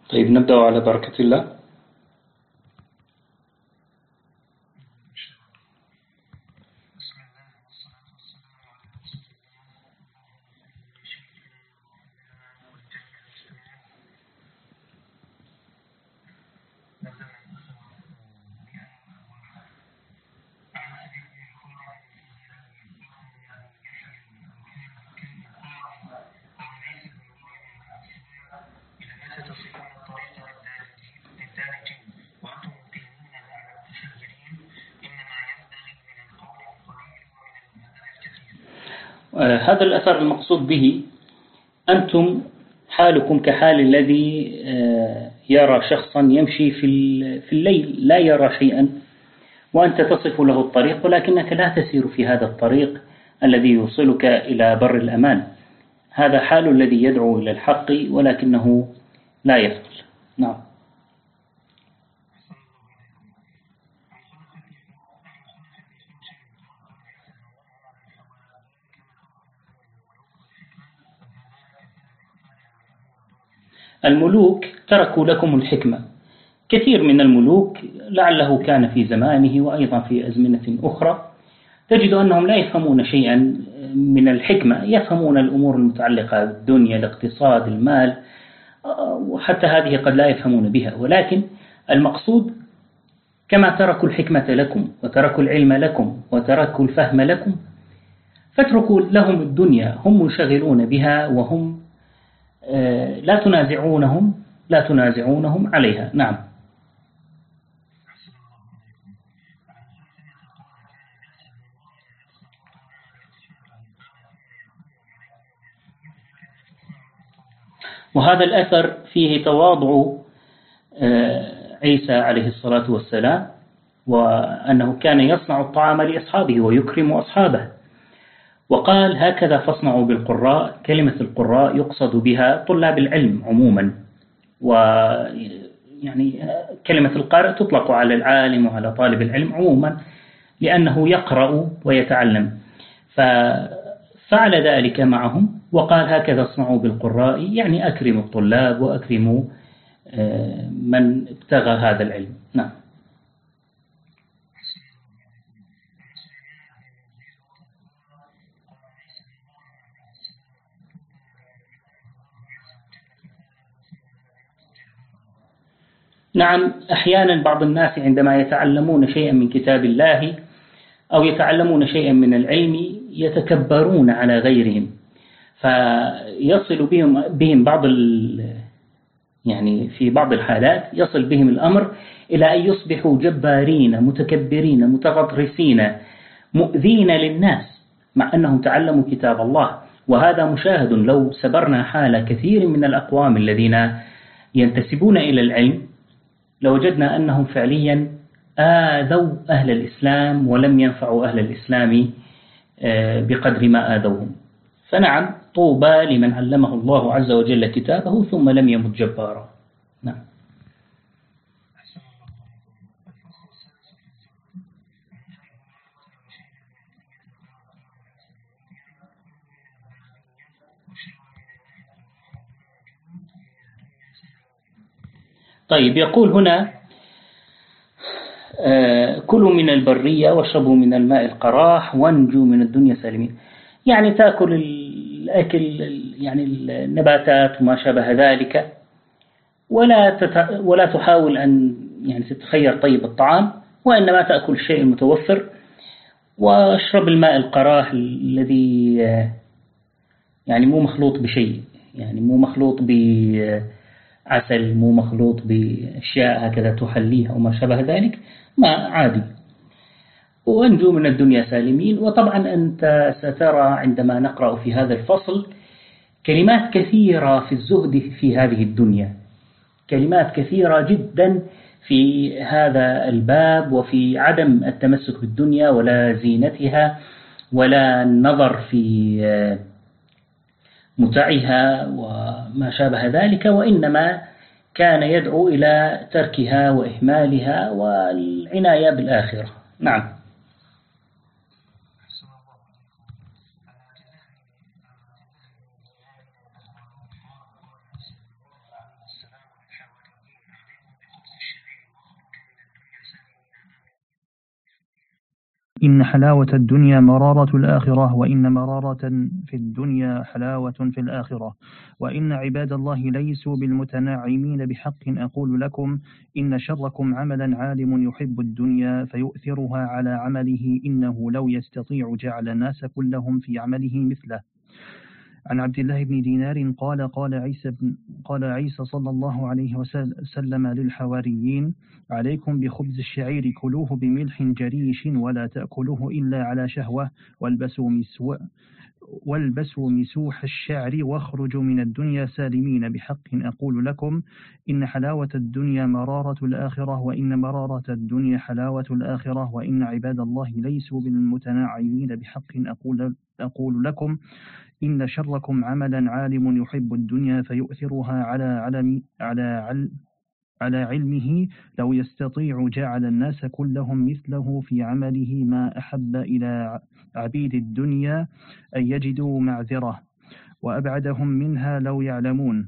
طيب نبدأ على بركة الله. هذا الأثر المقصود به أنتم حالكم كحال الذي يرى شخصا يمشي في الليل لا يرى شيئا، وأنت تصف له الطريق ولكنك لا تسير في هذا الطريق الذي يوصلك إلى بر الأمان. هذا حال الذي يدعو إلى الحق ولكنه لا يفعل. نعم. الملوك تركوا لكم الحكمة. كثير من الملوك لعله كان في زمانه وأيضا في أزمنة أخرى تجد أنهم لا يفهمون شيئا من الحكمة، يفهمون الأمور المتعلقة بالدنيا، الاقتصاد، المال، وحتى هذه قد لا يفهمون بها. ولكن المقصود كما تركوا الحكمة لكم وتركوا العلم لكم وتركوا الفهم لكم فاتركوا لهم الدنيا، هم منشغلون بها وهم لا تنازعونهم عليها. نعم. وهذا الأثر فيه تواضع عيسى عليه الصلاة والسلام، وأنه كان يصنع الطعام لأصحابه ويكرم أصحابه، وقال هكذا فاصنعوا بالقراء. كلمة القراء يقصد بها طلاب العلم عموما، ويعني كلمة القارئ تطلق على العالم وعلى طالب العلم عموما لأنه يقرأ ويتعلم. ففعل ذلك معهم وقال هكذا اصنعوا بالقراء، يعني أكرموا الطلاب وأكرموا من ابتغى هذا العلم. نعم. نعم، أحيانا بعض الناس عندما يتعلمون شيئا من كتاب الله أو يتعلمون شيئا من العلم يتكبرون على غيرهم، فيصل بهم يعني في بعض الحالات يصل بهم الأمر إلى أن يصبحوا جبارين متكبرين متغطرسين مؤذين للناس مع أنهم تعلموا كتاب الله. وهذا مشاهد لو سبرنا حال كثير من الأقوام الذين ينتسبون إلى العلم لوجدنا أنهم فعليا آذوا أهل الإسلام ولم ينفعوا أهل الإسلام بقدر ما آذوهم. فنعم، طوبى لمن علمه الله عز وجل كتابه ثم لم يمت جبارا. نعم. طيب، يقول هنا كلوا من البرية واشربوا من الماء القراح وانجوا من الدنيا سالمين. يعني تأكل الأكل، يعني النباتات وما شابه ذلك، ولا تحاول أن يعني تتخير طيب الطعام، وإنما تأكل الشيء المتوفر. واشرب الماء القراح الذي يعني مو مخلوط بشيء، يعني مو مخلوط بعسل، مو مخلوط بأشياء هكذا تحليها وما شابه ذلك، ماء عادي. وانجوا من الدنيا سالمين. وطبعا أنت سترى عندما نقرأ في هذا الفصل كلمات كثيرة في الزهد في هذه الدنيا، كلمات كثيرة جدا في هذا الباب، وفي عدم التمسك بالدنيا ولا زينتها ولا النظر في متعها وما شابه ذلك، وإنما كان يدعو إلى تركها وإهمالها والعناية بالآخرة. نعم. إن حلاوة الدنيا مرارة الآخرة، وإن مرارة في الدنيا حلاوة في الآخرة، وإن عباد الله ليسوا بالمتنعمين بحق. أقول لكم إن شركم عملا عالم يحب الدنيا فيؤثرها على عمله، إنه لو يستطيع جعل الناس كلهم في عمله مثله. عن عبد الله بن دينار قال قال عيسى صلى الله عليه وسلم للحواريين: عليكم بخبز الشعير، كلوه بملح جريش ولا تأكلوه إلا على شهوة، والبسوا مسوح الشعر واخرجوا من الدنيا سالمين بحق. أقول لكم إن حلاوة الدنيا مرارة الآخرة، وإن مرارة الدنيا حلاوة الآخرة، وإن عباد الله ليسوا بالمتناعمين بحق. أقول لكم إن شركم عملا عالم يحب الدنيا فيؤثرها على علمه، لو يستطيع جعل الناس كلهم مثله في عمله، ما أحب إلى عبيد الدنيا أن يجدوا معذرة وأبعدهم منها لو يعلمون.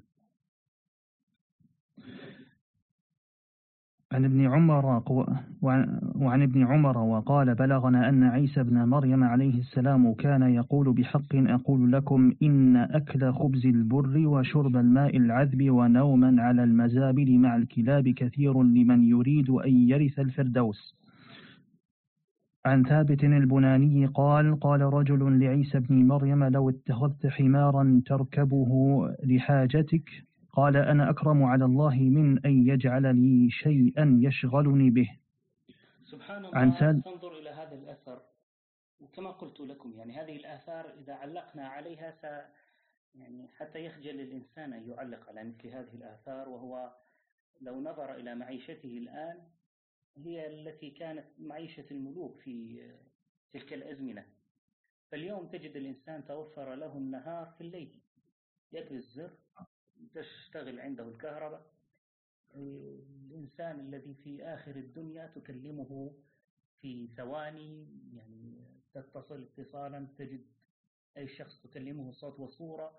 وعن ابن عمر وقال: بلغنا أن عيسى بن مريم عليه السلام كان يقول بحق: أقول لكم إن أكل خبز البر وشرب الماء العذب ونوما على المزابل مع الكلاب كثير لمن يريد أن يرث الفردوس. عن ثابت البناني قال: قال رجل لعيسى بن مريم: لو اتخذت حمارا تركبه لحاجتك، قال: أنا أكرم على الله من أن يجعل لي شيئا يشغلني به. سبحان الله. تنظر إلى هذا الأثر، وكما قلت لكم يعني هذه الآثار إذا علقنا عليها يعني حتى يخجل الإنسان أن يعلق على مثل هذه الآثار، وهو لو نظر إلى معيشته الآن هي التي كانت معيشة الملوك في تلك الأزمنة. فاليوم تجد الإنسان توفر له النهار في الليل، يدوي الزر تشتغل عنده الكهرباء. الإنسان الذي في آخر الدنيا تكلمه في ثواني، يعني تتصل اتصالا تجد أي شخص تكلمه صوت وصورة.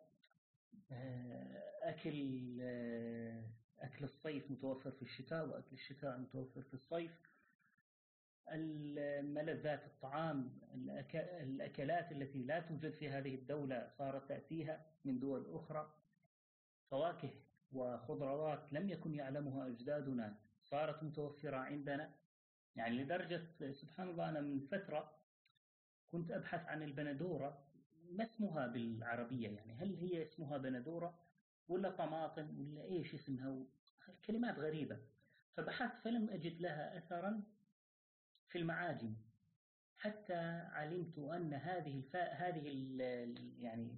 أكل الصيف متوفر في الشتاء، وأكل الشتاء متوفر في الصيف. الملذات الطعام، الأكلات التي لا توجد في هذه الدولة صارت تأتيها من دول أخرى. فواكه وخضروات لم يكن يعلمها أجدادنا صارت متوفرة عندنا، يعني لدرجة سبحان الله أنا من فترة كنت أبحث عن البندورة، ما اسمها بالعربية، يعني هل هي اسمها بندورة ولا طماطم ولا إيش اسمها، كلمات غريبة. فبحثت فلم أجد لها أثرا في المعاجم، حتى علمت أن هذه يعني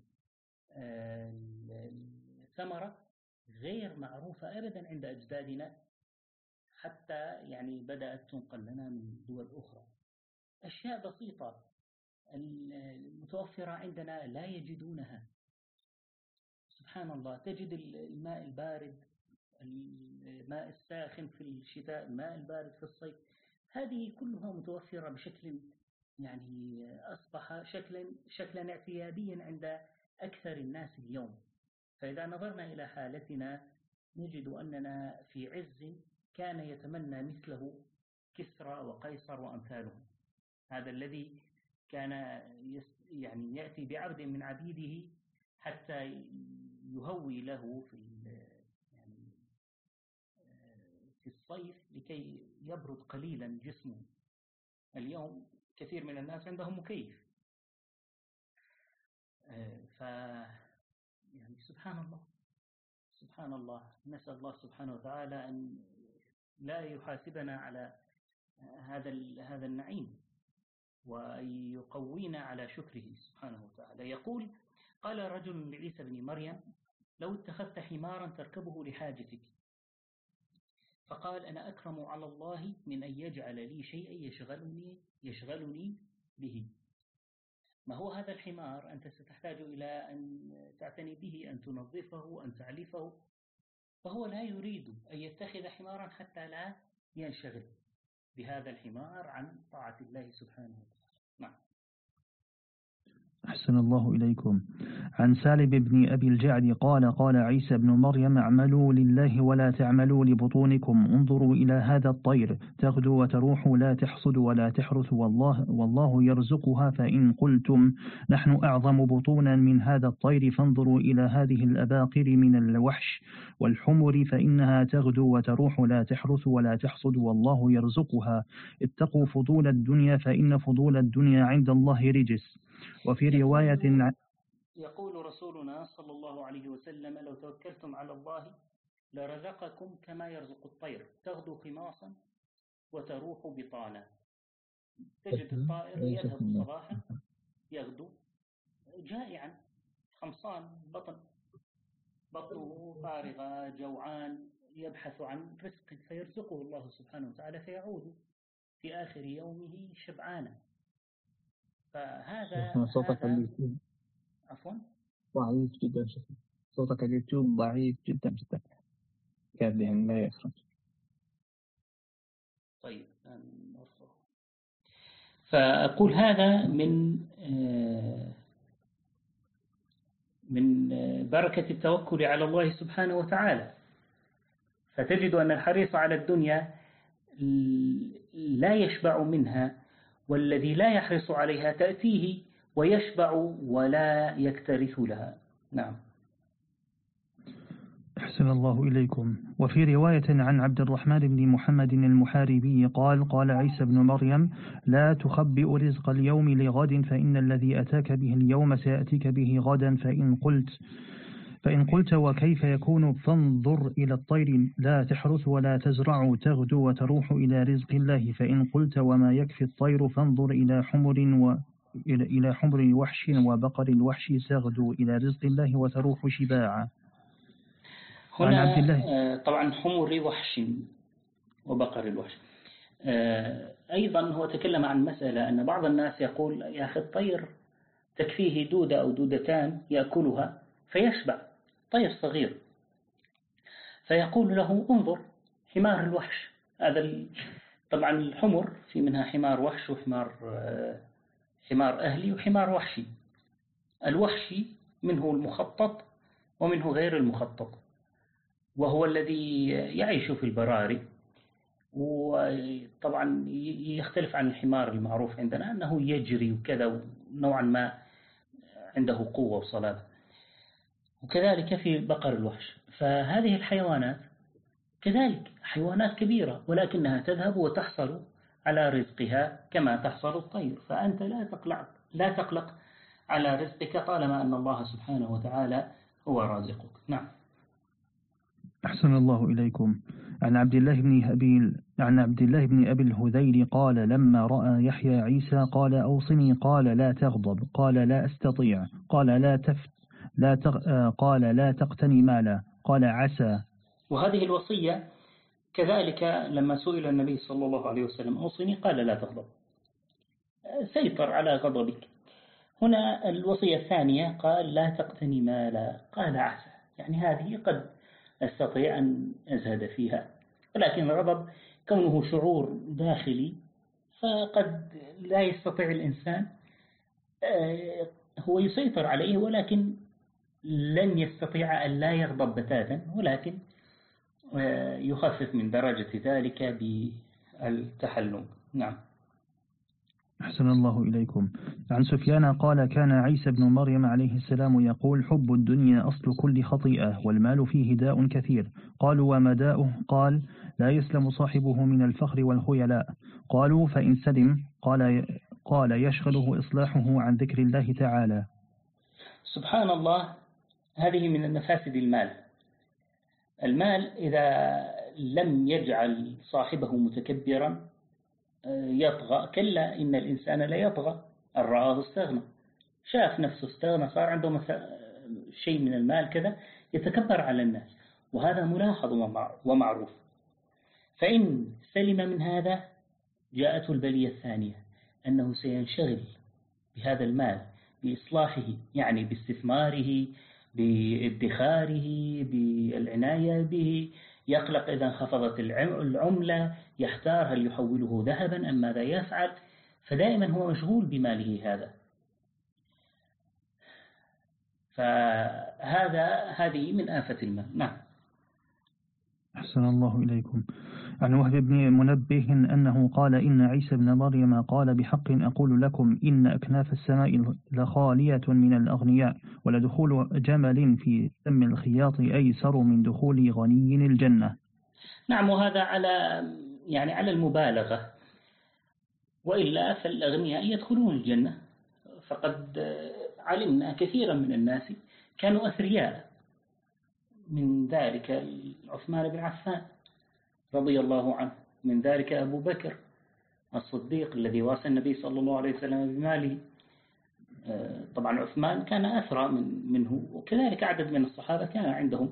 الثمرة غير معروفة أبدا عند أجدادنا، حتى يعني بدأت تنقل لنا من دول أخرى. أشياء بسيطة المتوفرة عندنا لا يجدونها. سبحان الله، تجد الماء البارد، الماء الساخن في الشتاء، الماء البارد في الصيف، هذه كلها متوفرة بشكل يعني أصبح شكلا اعتياديا عند أكثر الناس اليوم. فإذا نظرنا إلى حالتنا نجد أننا في عز كان يتمنى مثله كسرى وقيصر وأمثالهم. هذا الذي كان يعني يأتي بعبد من عبيده حتى يهوي له يعني في الصيف لكي يبرد قليلا جسمه. اليوم كثير من الناس عندهم مكيف. يعني سبحان الله، نسأل الله سبحانه وتعالى أن لا يحاسبنا على هذا النعيم، وأن يقوينا على شكره سبحانه وتعالى. يقول: قال رجل لعيسى بن مريم: لو اتخذت حمارا تركبه لحاجتك، فقال: أنا أكرم على الله من أن يجعل لي شيئا يشغلني به. ما هو هذا الحمار؟ أنت ستحتاج إلى أن تعتني به، أن تنظفه، أن تعلفه. فهو لا يريد أن يتخذ حمارا حتى لا ينشغل بهذا الحمار عن طاعة الله سبحانه وتعالى. نعم. أحسن الله إليكم. عن سالم بن أبي الجعد قال قال عيسى بن مريم اعملوا لله ولا تعملوا لبطونكم، انظروا إلى هذا الطير تغدو وتروح لا تحصد ولا تحرث والله يرزقها، فإن قلتم نحن أعظم بطونا من هذا الطير فانظروا إلى هذه الأباقر من الوحش والحمر فإنها تغدو وتروح لا تحرث ولا تحصد والله يرزقها، اتقوا فضول الدنيا فإن فضول الدنيا عند الله رجس. وفي رواية يقول رسولنا صلى الله عليه وسلم لو توكلتم على الله لرزقكم كما يرزق الطير تغدو خماصا وتروح بطانا. تجد الطائر يذهب صباحا يغدو جائعا خمصان بطنه فارغة جوعان يبحث عن رزق فيرزقه الله سبحانه وتعالى فيعود في آخر يومه شبعانا. فهذا صوتك اليوتيوب عفوا ضعيف جدا، صوتك اليوتيوب ضعيف جدا جدا كاد لا يخرج. طيب فأقول هذا من بركة التوكل على الله سبحانه وتعالى. فتجد أن الحريص على الدنيا لا يشبع منها، والذي لا يحرص عليها تأتيه ويشبع ولا يكترث لها. نعم. أحسن الله إليكم. وفي رواية عن عبد الرحمن بن محمد المحاربي قال قال عيسى بن مريم لا تخبئ رزق اليوم لغد فإن الذي أتاك به اليوم سيأتيك به غدا، فإن قلت وكيف يكون فانظر إلى الطير لا تحرث ولا تزرع تغدو وتروح إلى رزق الله، فإن قلت وما يكفي الطير فانظر إلى حمر الوحش وبقر الوحش تغدو إلى رزق الله وتروح شباعا. هنا طبعا حمر وحش وبقر الوحش أيضا هو تكلم عن مسألة أن بعض الناس يقول يا أخي الطير تكفيه دودة أو دودتان يأكلها فيشبع، طير صغير، فيقول له انظر حمار الوحش. هذا طبعا الحمر في منها حمار وحش وحمار حمار أهلي وحمار وحشي. الوحشي منه المخطط ومنه غير المخطط، وهو الذي يعيش في البراري، وطبعا يختلف عن الحمار المعروف عندنا أنه يجري وكذا نوعا ما عنده قوة وصلابة، وكذلك في بقر الوحش. فهذه الحيوانات كذلك حيوانات كبيرة ولكنها تذهب وتحصل على رزقها كما تحصل الطير، فأنت لا تقلق على رزقك طالما أن الله سبحانه وتعالى هو رازقك. نعم. أحسن الله إليكم. عن عبد الله بن أبي الهذيل قال لما رأى يحيى عيسى قال أوصني، قال لا تغضب، قال لا أستطيع، قال قال لا تقتني مالا، قال عسى. وهذه الوصية كذلك لما سئل النبي صلى الله عليه وسلم أوصني قال لا تغضب، سيطر على غضبك. هنا الوصية الثانية قال لا تقتني مالا، قال عسى، يعني هذه قد أستطيع أن أزهد فيها، ولكن الغضب كونه شعور داخلي فقد لا يستطيع الإنسان هو يسيطر عليه، ولكن لن يستطيع أن لا يغضب بتاتا، ولكن يخفف من درجة ذلك بالتحلم. نعم. أحسن الله إليكم. عن سفيان قال كان عيسى بن مريم عليه السلام يقول حب الدنيا أصل كل خطيئة والمال فيه داء كثير. قالوا وما داؤه؟ قال لا يسلم صاحبه من الفخر والخيلاء. قالوا فإن سلم؟ قال يشغله إصلاحه عن ذكر الله تعالى. سبحان الله، هذه من المفاسد المال إذا لم يجعل صاحبه متكبرا يطغى، كلا إن الإنسان لا يطغى أن رآه استغنى، شاف نفسه استغنى صار عنده شيء من المال كذا يتكبر على الناس، وهذا ملاحظ ومعروف. فإن سلم من هذا جاءته البلية الثانية أنه سينشغل بهذا المال بإصلاحه، يعني باستثماره بادخاره بالعناية به، يقلق إذا انخفضت العملة، يحتار هل يحوله ذهبا أم ماذا يفعل، فدائما هو مشغول بماله هذا. هذه من آفة المال. نعم. أحسن الله إليكم. عن وهب بن منبه أنه قال إن عيسى بن مريم قال بحق أقول لكم إن أكناف السماء لخالية من الأغنياء ولدخول جمل في سم الخياط أيسر من دخول غني الجنة. نعم، وهذا على المبالغة، وإلا فالأغنياء يدخلون الجنة، فقد علمنا كثيرا من الناس كانوا أثرياء، من ذلك عثمان بن عفان رضي الله عنه، من ذلك أبو بكر الصديق الذي واسى النبي صلى الله عليه وسلم بماله. طبعا عثمان كان أثرى منه، وكذلك عدد من الصحابة كان عندهم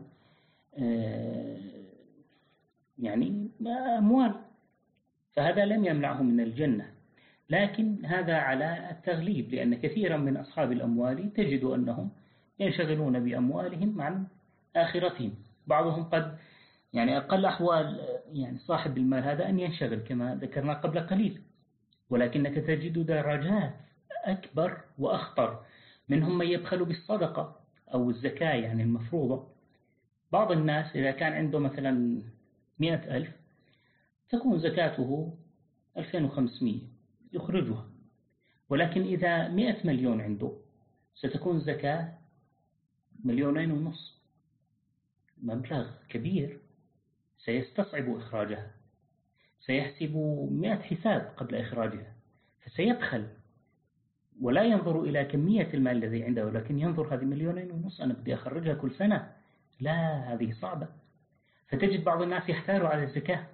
أموال، فهذا لم يمنعهم من الجنة، لكن هذا على التغليب، لأن كثيرا من أصحاب الأموال تجد أنهم ينشغلون بأموالهم عن آخرتهم. بعضهم قد أقل أحوال صاحب المال هذا أن ينشغل كما ذكرنا قبل قليل، ولكنك تجد درجات أكبر وأخطر، منهم من يبخل بالصدقة أو الزكاة المفروضة. بعض الناس إذا كان عنده مثلا 100,000 تكون زكاته 2500 يخرجها، ولكن إذا 100 مليون عنده ستكون زكاة 2.5 مليون، مبلغ كبير سيستصعب إخراجها، سيحسب 100 حساب قبل إخراجها، فسيبخل ولا ينظر إلى كمية المال الذي عنده، ولكن ينظر هذه 1.5 مليون أنا بدي أخرجها كل سنة، لا هذه صعبة. فتجد بعض الناس يحتالوا على الزكاة.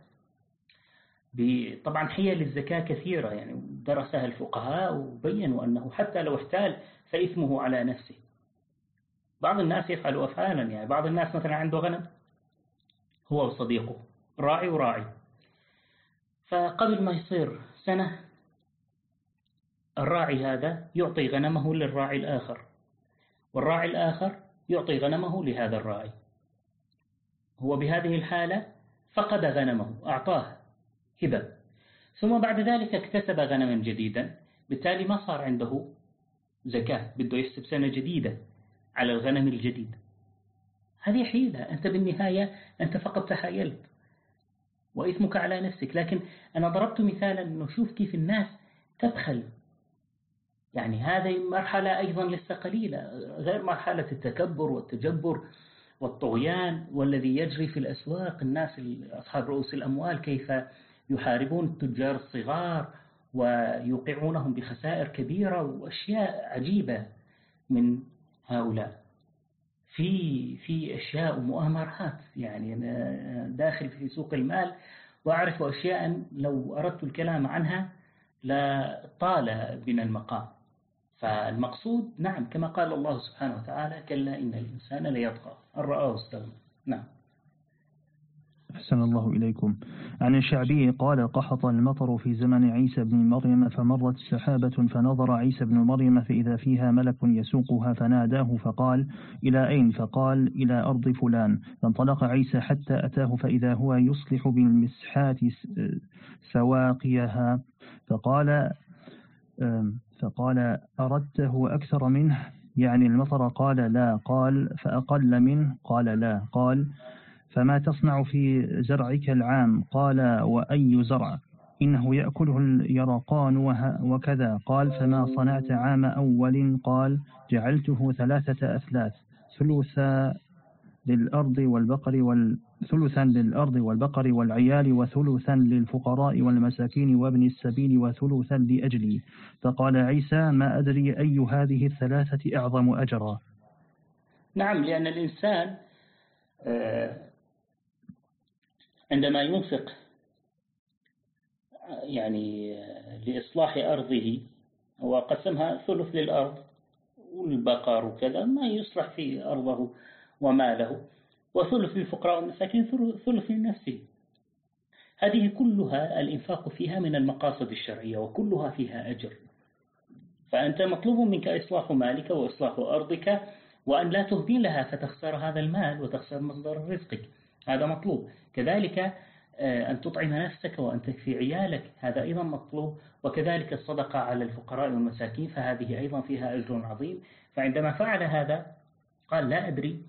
طبعا حيل الزكاة كثيرة، درسها الفقهاء وبينوا أنه حتى لو احتال فإثمه على نفسه. بعض الناس يفعل أفعالا، بعض الناس مثلا عنده غنم هو وصديقه راعي وراعي، فقبل ما يصير سنة الراعي هذا يعطي غنمه للراعي الآخر، والراعي الآخر يعطي غنمه لهذا الراعي. هو بهذه الحالة فقد غنمه، أعطاه هبة، ثم بعد ذلك اكتسب غنما جديدا، بالتالي ما صار عنده زكاة، بده يحسب سنة جديدة على الغنم الجديد. هذه حيلة، أنت بالنهاية أنت فقط تحايلت وإثمك على نفسك. لكن أنا ضربت مثالا أنه شوف كيف الناس تبخل، هذه مرحلة أيضا لسه قليلة، غير مرحلة التكبر والتجبر والطغيان والذي يجري في الأسواق. الناس أصحاب رؤوس الأموال كيف يحاربون التجار الصغار ويوقعونهم بخسائر كبيرة وأشياء عجيبة من هؤلاء. في أشياء ومؤامرات، أنا داخل في سوق المال وأعرف أشياء لو أردت الكلام عنها لا طال بنا المقام. فالمقصود نعم كما قال الله سبحانه وتعالى: كلا إن الإنسان ليطغى أن رآه استغنى. نعم. أحسن الله إليكم. عن الشعبي قال: قحط المطر في زمن عيسى بن مريم، فمرت سحابة، فنظر عيسى بن مريم فإذا فيها ملك يسوقها، فناداه فقال: إلى أين؟ فقال: إلى أرض فلان. فانطلق عيسى حتى أتاه، فإذا هو يصلح بالمسحات سواقيها، فقال: أردته أكثر منه المطر؟ قال: لا. قال: فأقل منه؟ قال: لا. قال: فما تصنع في زرعك العام؟ قال: وأي زرع؟ إنه يأكله اليرقان وكذا. قال: فما صنعت عام أول؟ قال: جعلته 3 أثلاث، ثلثا للأرض والبقر والعيال، وثلثا للفقراء والمساكين وابن السبيل، وثلثا لأجلي. فقال عيسى: ما أدري أي هذه 3 أعظم أجرا. نعم، لأن الإنسان عندما ينفق لإصلاح أرضه، هو قسمها 1/3 للأرض والبقر وكذا ما يصلح في أرضه وماله، و1/3 للفقراء والمساكين، 1/3 لنفسه. هذه كلها الإنفاق فيها من المقاصد الشرعية، وكلها فيها أجر. فأنت مطلوب منك إصلاح مالك وإصلاح أرضك، وأن لا تهدي لها فتخسر هذا المال وتخسر مصدر رزقك، هذا مطلوب. كذلك أن تطعم نفسك وأن تكفي عيالك، هذا أيضا مطلوب. وكذلك الصدقة على الفقراء والمساكين، فهذه أيضا فيها أجر عظيم. فعندما فعل هذا قال لا أدري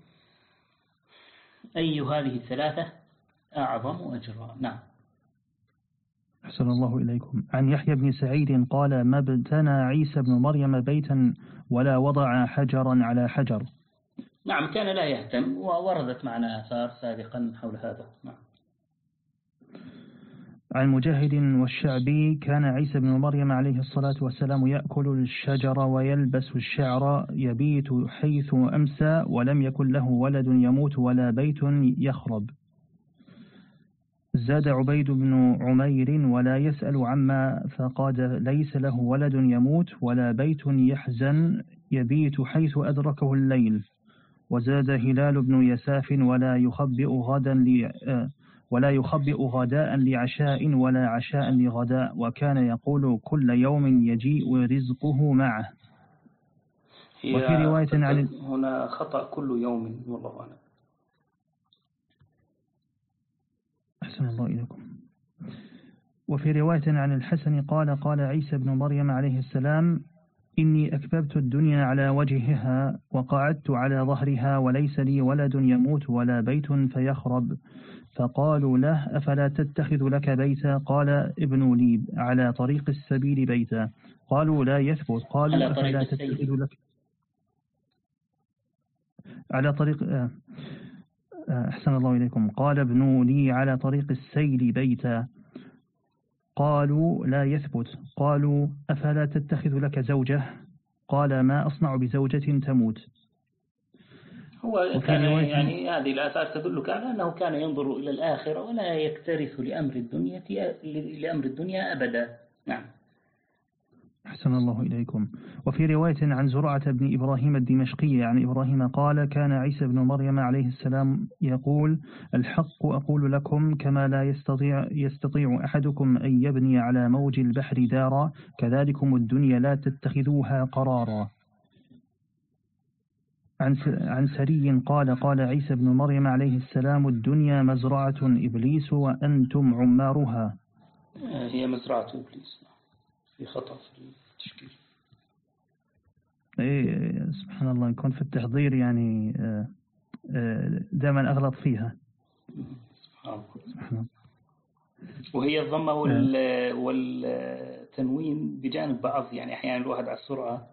أي هذه الثلاثة أعظم أجرا. نعم. أحسن الله إليكم. عن يحيى بن سعيد قال: ما ابتنى عيسى بن مريم بيتا ولا وضع حجرا على حجر. نعم، كان لا يهتم، ووردت معنا آثار سابقا حول هذا. نعم. عن مجاهد والشعبي: كان عيسى بن مريم عليه الصلاة والسلام يأكل الشجر ويلبس الشعر، يبيت حيث أمسى، ولم يكن له ولد يموت ولا بيت يخرب. زاد عبيد بن عمير: ولا يسأل عما، فقال: ليس له ولد يموت ولا بيت يحزن، يبيت حيث أدركه الليل. وزاد هلال بن يساف: ولا يخبئ غداء لعشاء ولا عشاء لغداء، وكان يقول: كل يوم يجيء رزقه معه. وفي رواية عن هنا خطأ كل يوم، والله أعلم. أحسن الله إليكم. وفي رواية عن الحسن قال: قال عيسى بن مريم عليه السلام: إني أكببت الدنيا على وجهها وقعدت على ظهرها، وليس لي ولد يموت ولا بيت فيخرب. فقالوا له: أفلا تتخذ لك بيتا؟ قال: ابن لي على طريق السبيل بيتا. قالوا: لا يثبت. قالوا: أفلا تتخذ لك على طريق أحسن الله إليكم. قال: ابن لي على طريق السيل بيتا. قالوا: لا يثبت. قالوا: أفلا تتخذ لك زوجة؟ قال: ما أصنع بزوجة تموت. هو كان يعني هذه الآثار تدلك على أنه كان ينظر إلى الآخرة ولا يكترث لأمر الدنيا أبدا. نعم. أحسن الله إليكم. وفي رواية عن زرعة بن إبراهيم الدمشقي عن إبراهيم قال: كان عيسى بن مريم عليه السلام يقول: الحق أقول لكم، كما لا يستطيع أحدكم أن يبني على موج البحر دارا، كذلكم الدنيا لا تتخذوها قرارا. عن سري قال: قال عيسى بن مريم عليه السلام: الدنيا مزرعة إبليس وأنتم عمارها. هي مزرعة إبليس، في خطأ في التشكيل. إيه سبحان الله، يكون في التحضير يعني دائما أغلط فيها. سبحان الله. وهي الضمة والتنوين بجانب بعض، يعني أحيانا الواحد على السرعة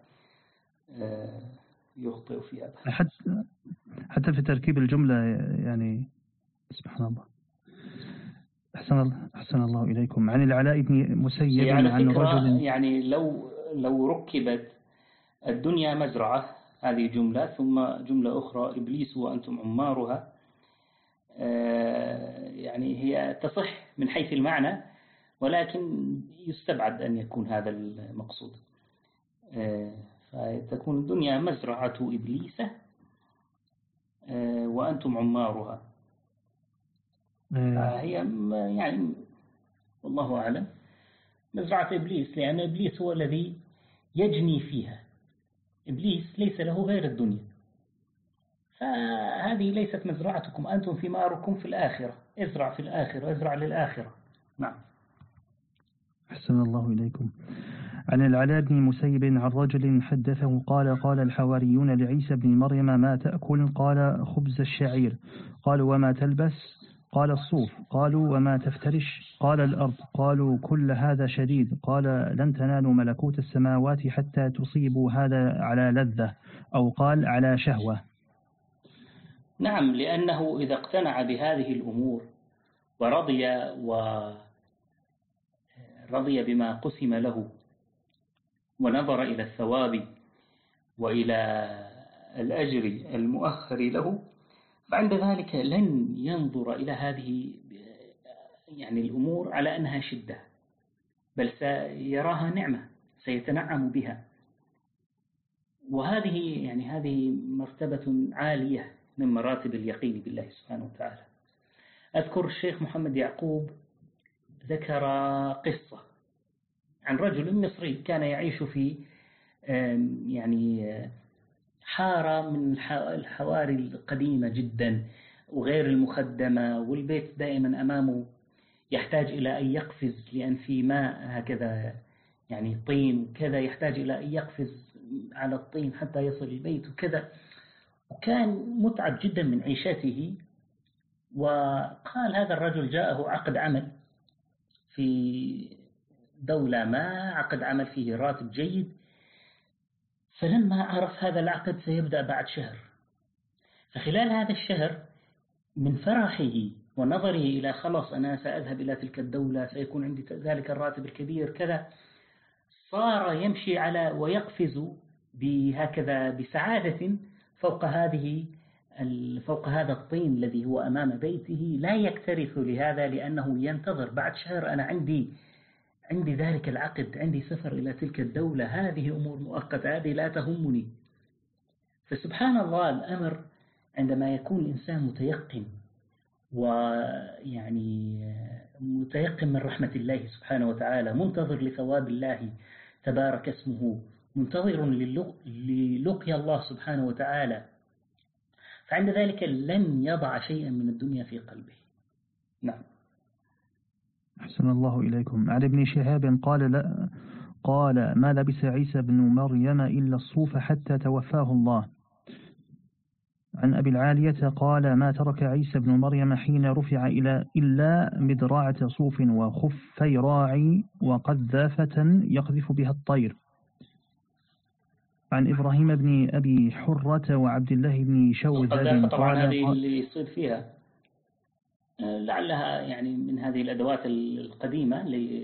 يخطئ فيها. حتى في تركيب الجملة يعني سبحان الله. أحسن الله إليكم. عن العلاء بن مسيب عن رجل، يعني لو ركبت الدنيا مزرعة، هذه جملة، ثم جملة أخرى إبليس وأنتم عمارها، يعني هي تصح من حيث المعنى، ولكن يستبعد أن يكون هذا المقصود. فتكون الدنيا مزرعة إبليس وأنتم عمارها. هي يعني والله أعلم مزرعة إبليس، لأن إبليس هو الذي يجني فيها. إبليس ليس له غير الدنيا، فهذه ليست مزرعتكم، أنتم ثماركم في الآخرة، ازرع في الآخرة، ازرع للآخرة. نعم. أحسن الله إليكم. عن العلاء بن مسيب عن رجل حدثه قال: قال الحواريون لعيسى بن مريم: ما تأكل؟ قال: خبز الشعير. قالوا: وما تلبس؟ قال: الصوف. قالوا: وما تفترش؟ قال: الأرض. قالوا: كل هذا شديد. قال: لن تنالوا ملكوت السماوات حتى تصيبوا هذا على لذة، أو قال على شهوة. نعم، لأنه إذا اقتنع بهذه الأمور ورضي بما قسم له، ونظر إلى الثواب وإلى الأجر المؤخر له، فعند ذلك لن ينظر إلى هذه يعني الأمور على أنها شدة، بل سيراها نعمة، سيتنعم بها. وهذه يعني هذه مرتبة عالية من مراتب اليقين بالله سبحانه وتعالى. أذكر الشيخ محمد يعقوب ذكر قصة عن رجل مصري كان يعيش في يعني حارة من الحواري القديمة جدا وغير المخدمة، والبيت دائما أمامه يحتاج إلى أن يقفز، لأن في ماء هكذا يعني طين كذا، يحتاج إلى أن يقفز على الطين حتى يصل البيت وكذا. وكان متعب جدا من عيشته. وقال هذا الرجل جاءه عقد عمل في دولة ما، عقد عمل فيه راتب جيد، فلما عرف هذا العقد سيبدأ بعد شهر، فخلال هذا الشهر من فرحه ونظره إلى خلاص أنا سأذهب إلى تلك الدولة، سيكون عندي ذلك الراتب الكبير كذا، صار يمشي على ويقفز بهكذا بسعادة فوق هذا الطين الذي هو أمام بيته، لا يكترث لهذا لأنه ينتظر بعد شهر أنا عندي ذلك العقد، عندي سفر إلى تلك الدولة، هذه أمور مؤقتة، هذه لا تهمني. فسبحان الله الأمر عندما يكون الإنسان متيقن، ويعني متيقن من رحمة الله سبحانه وتعالى، منتظر لثواب الله تبارك اسمه، منتظر للقيا الله سبحانه وتعالى، فعند ذلك لن يضع شيئا من الدنيا في قلبه. نعم. أحسن الله إليكم. عن ابن شهاب قال ما لبس عيسى بن مريم إلا الصوف حتى توفاه الله. عن أبي العالية قال ما ترك عيسى بن مريم حين رفع إلا مدراعة صوف وخفي راعي وقذافة يقذف بها الطير. عن إبراهيم بن أبي حرة وعبد الله بن شوذب طبعا هذه اللي يصير فيها لعلها يعني من هذه الأدوات القديمة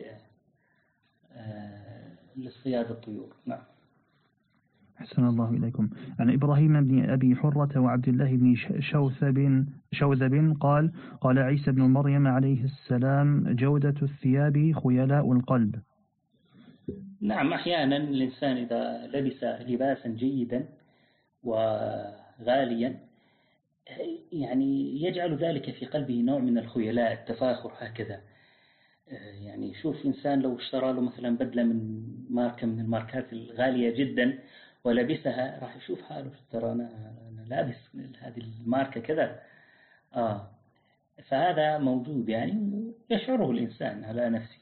لاصطياد الطيور. نعم. أحسن الله إليكم. عن إبراهيم بن أبي حرة وعبد الله بن شوذب قال عيسى بن مريم عليه السلام جودة الثياب خيلاء القلب. نعم، أحيانا الإنسان إذا لبس لباسا جيدا وغاليا يعني يجعل ذلك في قلبه نوع من الخيلاء، التفاخر هكذا. يعني شوف إنسان لو اشترى له مثلا بدلة من ماركة من الماركات الغالية جدا ولبسها، راح يشوف حاله ترى أنا لابس هذه الماركة كذا. فهذا موجود يعني يشعره الإنسان على نفسه.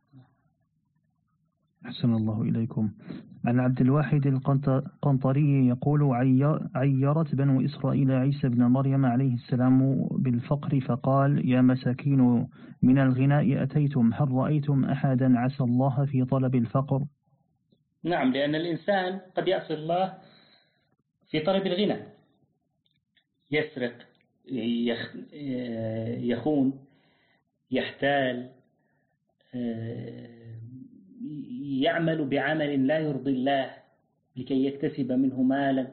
أحسن الله إليكم. عن عبد الواحد القنطري يقول عيرت بنو إسرائيل عيسى بن مريم عليه السلام بالفقر فقال يا مساكين من الغناء أتيتم هل رأيتم أحدا عسى الله في طلب الفقر؟ نعم، لأن الإنسان قد يعصي الله في طلب الغنى، يسرق، يخون، يحتال، يعمل بعمل لا يرضي الله لكي يكتسب منه مالا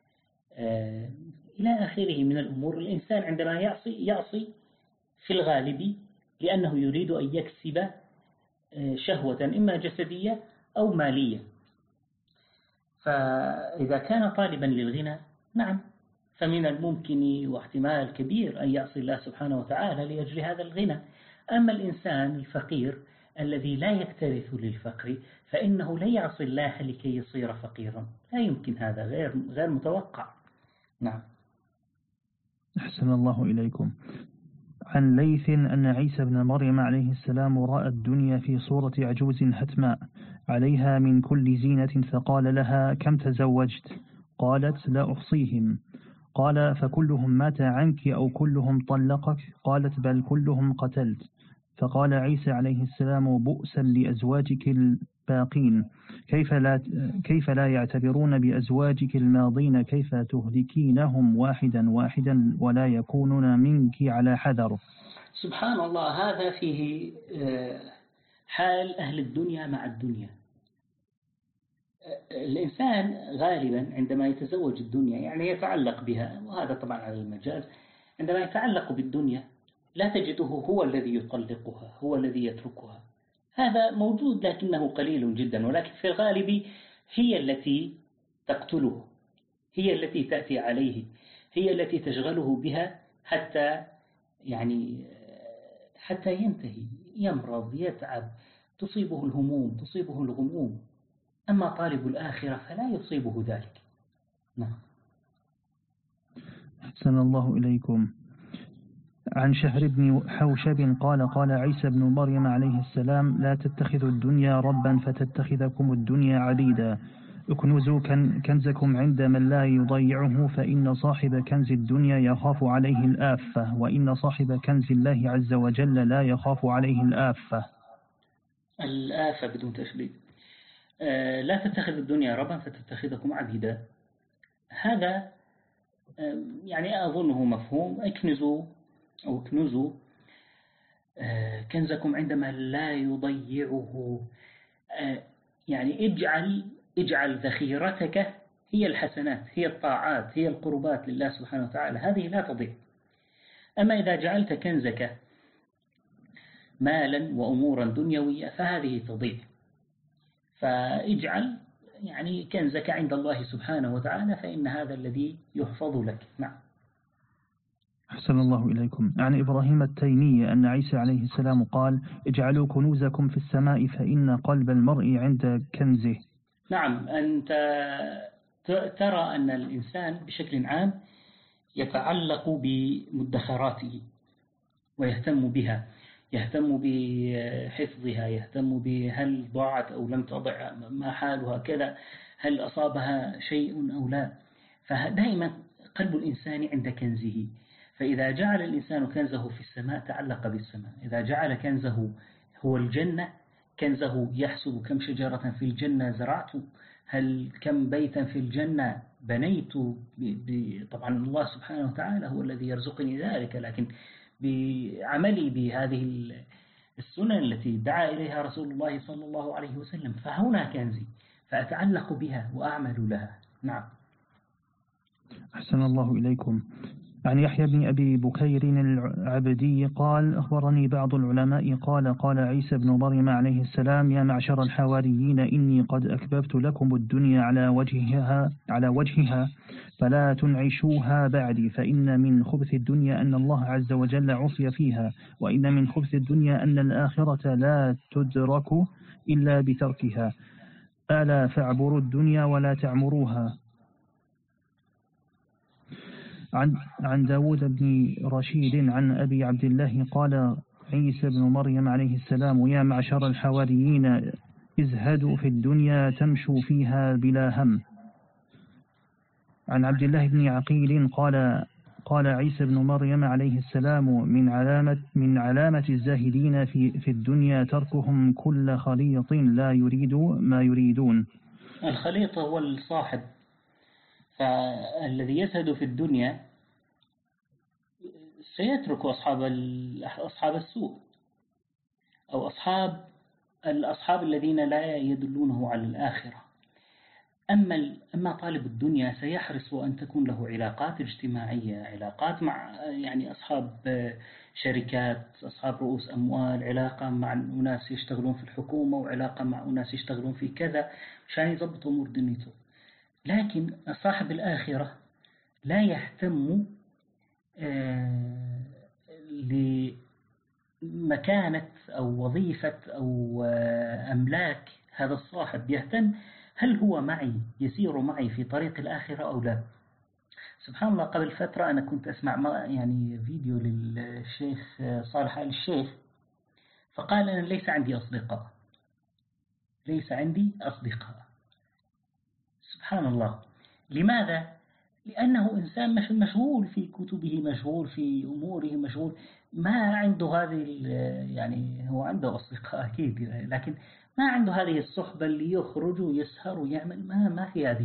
إلى آخره من الأمور. الإنسان عندما يعصي في الغالب لأنه يريد أن يكسب شهوة إما جسدية أو مالية. فإذا كان طالبا للغنى نعم فمن الممكن واحتمال كبير أن يعصي الله سبحانه وتعالى لأجل هذا الغنى. أما الإنسان الفقير الذي لا يكترث للفقر فإنه لا يعصي الله لكي يصير فقيرا، لا يمكن، هذا غير متوقع. نعم. أحسن الله إليكم. عن ليث أن عيسى بن مريم عليه السلام رأى الدنيا في صورة عجوز هتماء عليها من كل زينة فقال لها كم تزوجت؟ قالت لا أحصيهم. قال فكلهم مات عنك أو كلهم طلقك؟ قالت بل كلهم قتلت. فقال عيسى عليه السلام بؤسا لأزواجك الباقين، كيف لا يعتبرون بأزواجك الماضين، كيف تهلكينهم واحدا واحدا ولا يكونون منك على حذر. سبحان الله، هذا فيه حال أهل الدنيا مع الدنيا. الإنسان غالبا عندما يتزوج الدنيا يعني يتعلق بها، وهذا طبعا على المجاز، عندما يتعلق بالدنيا لا تجده هو الذي يطلقها، هو الذي يتركها، هذا موجود لكنه قليل جدا، ولكن في الغالب هي التي تقتله، هي التي تأتي عليه، هي التي تشغله بها حتى ينتهي، يمرض، يتعب، تصيبه الهموم، تصيبه الغموم. أما طالب الآخرة فلا يصيبه ذلك. نعم. أحسن الله إليكم. عن شهر بن حوشب قال عيسى بن مريم عليه السلام لا تتخذوا الدنيا ربا فتتخذكم الدنيا عبيدا، اكنزوا كنزكم عند من لا يضيعه فإن صاحب كنز الدنيا يخاف عليه الآفة وإن صاحب كنز الله عز وجل لا يخاف عليه الآفة. الآفة بدون تشديد. لا تتخذ الدنيا ربا فتتخذكم عبيدا. هذا يعني أظنه مفهوم. اكنزوا كنزكم عندما لا يضيعه. يعني اجعل ذخيرتك هي الحسنات، هي الطاعات، هي القربات لله سبحانه وتعالى، هذه لا تضيع. أما إذا جعلت كنزك مالا وأمورا دنيوية فهذه تضيع. فاجعل يعني كنزك عند الله سبحانه وتعالى فإن هذا الذي يحفظ لك. نعم. أحسن الله إليكم. عن إبراهيم التيمي أن عيسى عليه السلام قال: اجعلوا كنوزكم في السماء فإن قلب المرء عند كنزه. نعم. أنت ترى أن الإنسان بشكل عام يتعلق بمدخراته ويهتم بها، يهتم بحفظها، يهتم بهل ضاعت أو لم تضع، ما حالها كذا، هل أصابها شيء أو لا. فدائما قلب الإنسان عند كنزه. فإذا جعل الإنسان كنزه في السماء تعلق بالسماء، إذا جعل كنزه هو الجنة، كنزه يحسب كم شجرة في الجنة زرعت، هل كم بيتا في الجنة بنيت. طبعا الله سبحانه وتعالى هو الذي يرزقني ذلك، لكن بعملي بهذه السنن التي دعا إليها رسول الله صلى الله عليه وسلم، فهنا كنزي، فأتعلق بها وأعمل لها. نعم. أحسن الله إليكم. عن يحيى بن أبي بكير العبدي قال: أخبرني بعض العلماء قال عيسى بن مريم عليه السلام: يا معشر الحواريين إني قد أكببت لكم الدنيا على وجهها فلا تنعشوها بعدي، فإن من خبث الدنيا أن الله عز وجل عصي فيها، وإن من خبث الدنيا أن الآخرة لا تدرك إلا بتركها، ألا فاعبروا الدنيا ولا تعمروها. عن داود بن رشيد عن أبي عبد الله قال عيسى بن مريم عليه السلام: يا معشر الحواريين ازهدوا في الدنيا تمشوا فيها بلا هم. عن عبد الله بن عقيل قال عيسى بن مريم عليه السلام: من علامة الزاهدين في الدنيا تركهم كل خليط لا يريد ما يريدون. الخليط هو الصاحب. فالذي يزهد في الدنيا سيترك أصحاب السوء، أو الأصحاب الذين لا يدلونه على الآخرة. أما طالب الدنيا سيحرص أن تكون له علاقات اجتماعية، علاقات مع يعني أصحاب شركات، أصحاب رؤوس أموال، علاقة مع أناس يشتغلون في الحكومة، وعلاقة مع أناس يشتغلون في كذا عشان يضبط أمور دنيته. لكن صاحب الآخرة لا يهتم لمكانة أو وظيفة أو أملاك هذا الصاحب، يهتم هل هو معي، يسير معي في طريق الآخرة أو لا. سبحان الله، قبل فترة أنا كنت أسمع يعني فيديو للشيخ صالح آل الشيخ، فقال أنا ليس عندي أصدقاء. سبحان الله. لماذا؟ لأنه إنسان مشغول في كتبه، مشغول في أموره، مشغول، ما عنده هذه يعني هو عنده أصدقاء أكيد، لكن ما عنده هذه الصحبة اللي يخرج ويسهر ويعمل، ما في هذه.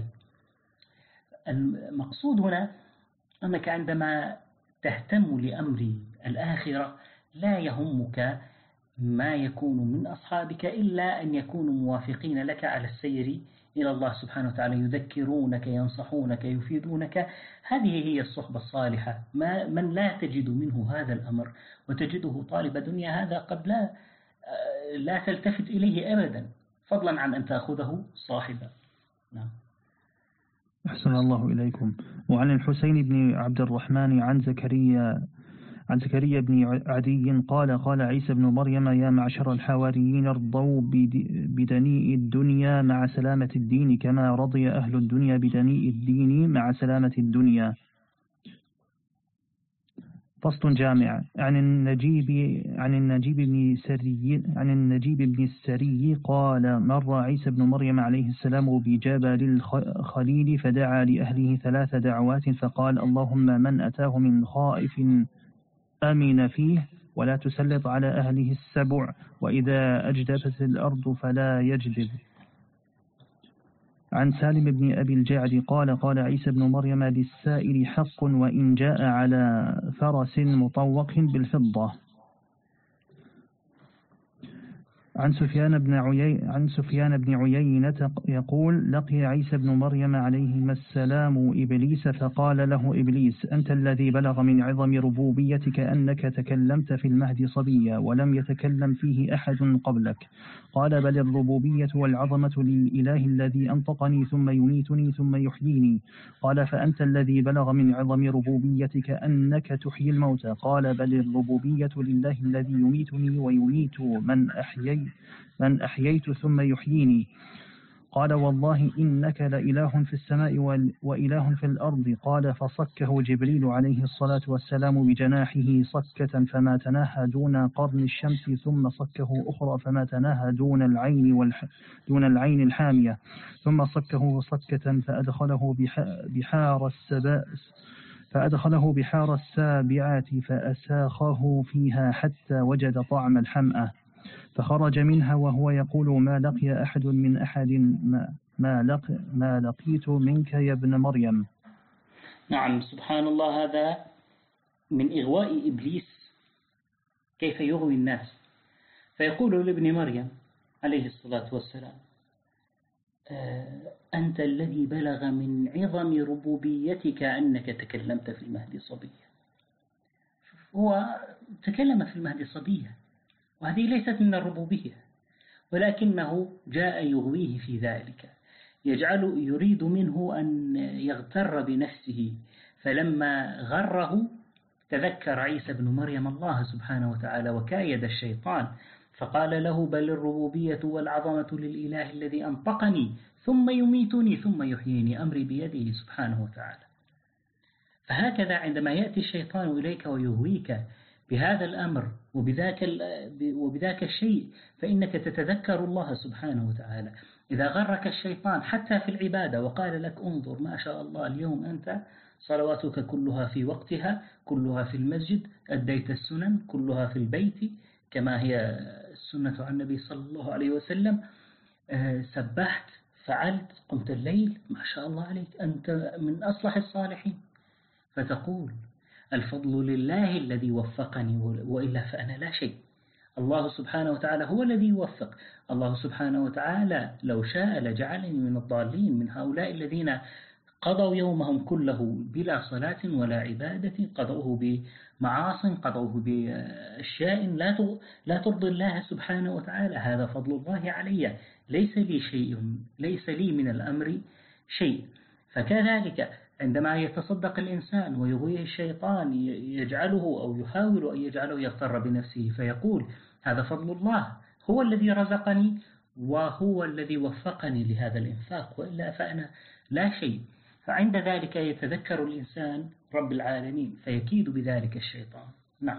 المقصود هنا أنك عندما تهتم لأمر الآخرة لا يهمك ما يكون من أصحابك إلا أن يكونوا موافقين لك على السير إلى الله سبحانه وتعالى، يذكرونك، ينصحونك، يفيدونك. هذه هي الصحبة الصالحة. من لا تجد منه هذا الأمر وتجده طالب دنيا، هذا قد لا تلتفت إليه أبدا، فضلا عن أن تأخذه صاحبا. نعم. أحسن الله إليكم. وعن الحسين بن عبد الرحمن عن زكريا بن عدي قال عيسى بن مريم: يا معشر الحواريين ارضوا بدنيء الدنيا مع سلامة الدين، كما رضي أهل الدنيا بدنيء الدين مع سلامة الدنيا. فصل جامع. عن النجيب بن السري قال: مر عيسى بن مريم عليه السلام بجبل الخليل فدعا لأهله 3 دعوات فقال: اللهم من أتاه من خائف آمن فيه ولا تسلط على أهله السبع، وإذا أجدبت الأرض فلا يجدب. عن سالم بن أبي الجعد قال: قال عيسى بن مريم: للسائل حق وإن جاء على فرس مطوق بالفضة. عن سفيان بن عيينة يقول: لقي عيسى بن مريم عليهما السلام إبليس فقال له إبليس: أنت الذي بلغ من عظم ربوبيتك أنك تكلمت في المهد صبيا ولم يتكلم فيه أحد قبلك. قال: بل الربوبية والعظمة للإله الذي أنطقني ثم يميتني ثم يحييني. قال: فأنت الذي بلغ من عظم ربوبيتك أنك تحيي الموتى. قال: بل الربوبية لله الذي يميتني ويميت من أحييت ثم يحييني. قال: والله إنك لإله في السماء وإله في الأرض. قال: فصكه جبريل عليه الصلاة والسلام بجناحه صكة فما تناهى دون قرن الشمس، ثم صكه أخرى فما تناهى دون العين الحامية، ثم صكه صكة فأدخله بحار السابعات فأساخه فيها حتى وجد طعم الحمأة، فخرج منها وهو يقول: ما لقي أحد من أحد ما لقيت منك يا ابن مريم. نعم، سبحان الله. هذا من إغواء إبليس، كيف يغوي الناس. فيقول لابن مريم عليه الصلاة والسلام: أنت الذي بلغ من عظم ربوبيتك أنك تكلمت في المهد صبيا. هو تكلم في المهد صبيا، وهذه ليست من الربوبية، ولكنه جاء يغويه في ذلك، يريد منه أن يغتر بنفسه. فلما غره تذكر عيسى بن مريم الله سبحانه وتعالى وكايد الشيطان، فقال له: بل الربوبية والعظمة للإله الذي أنطقني ثم يميتني ثم يحييني، أمري بيده سبحانه وتعالى. فهكذا عندما يأتي الشيطان إليك ويهويك بهذا الأمر وبذاك الشيء، فإنك تتذكر الله سبحانه وتعالى. إذا غرك الشيطان حتى في العبادة وقال لك: انظر ما شاء الله، اليوم أنت صلواتك كلها في وقتها، كلها في المسجد، أديت السنن كلها في البيت كما هي السنة عن النبي صلى الله عليه وسلم، سبحت، فعلت، قمت الليل، ما شاء الله عليك، أنت من أصلح الصالحين. فتقول: الفضل لله الذي وفقني، وإلا فأنا لا شيء. الله سبحانه وتعالى هو الذي يوفق. الله سبحانه وتعالى لو شاء لجعلني من الضالين، من هؤلاء الذين قضوا يومهم كله بلا صلاة ولا عبادة، قضوه بمعاص، قضوه بأشياء لا ترضي الله سبحانه وتعالى. هذا فضل الله علي، ليس لي من الأمر شيء. فكذلك عندما يتصدق الإنسان ويغويه الشيطان يجعله أو يحاول أن يجعله يغتر بنفسه، فيقول: هذا فضل الله، هو الذي رزقني وهو الذي وفقني لهذا الإنفاق، وإلا فأنا لا شيء. فعند ذلك يتذكر الإنسان رب العالمين فيكيد بذلك الشيطان. نعم.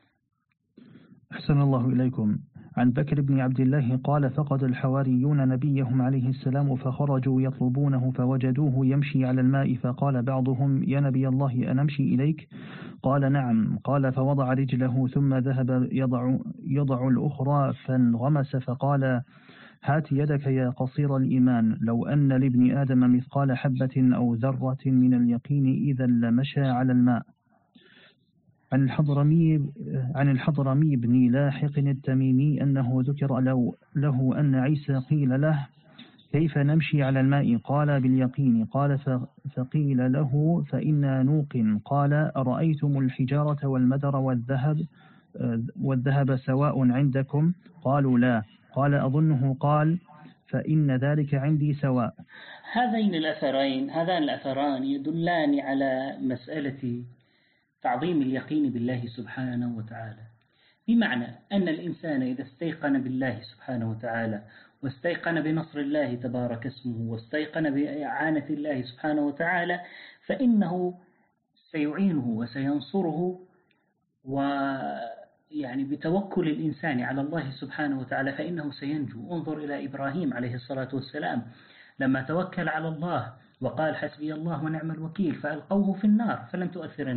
أحسن الله إليكم. عن بكر بن عبد الله قال: فقد الحواريون نبيهم عليه السلام فخرجوا يطلبونه فوجدوه يمشي على الماء، فقال بعضهم: يا نبي الله أنمشي إليك؟ قال: نعم. قال: فوضع رجله ثم ذهب يضع الأخرى فانغمس، فقال: هات يدك يا قصير الإيمان، لو أن لابن آدم مثقال حبة أو ذرة من اليقين إذا لمشى على الماء. عن الحضرمي بن لاحق التميمي أنه ذكر له أن عيسى قيل له: كيف نمشي على الماء؟ قال: باليقين. قال: فقيل له: فإنا نوقن. قال: أرأيتم الحجارة والمدر والذهب سواء عندكم؟ قالوا: لا. قال: أظنه قال: فإن ذلك عندي سواء. هذان الأثران يدلان على مسألة تعظيم اليقين بالله سبحانه وتعالى، بمعنى أن الإنسان إذا استيقن بالله سبحانه وتعالى واستيقن بنصر الله تبارك اسمه واستيقن بإعانة الله سبحانه وتعالى، فإنه سيعينه وسينصره ويعني بتوكل الإنسان على الله سبحانه وتعالى فإنه سينجو. انظر إلى إبراهيم عليه الصلاة والسلام لما توكل على الله وقال حسبي الله ونعم الوكيل فألقوه في النار فلم تؤثر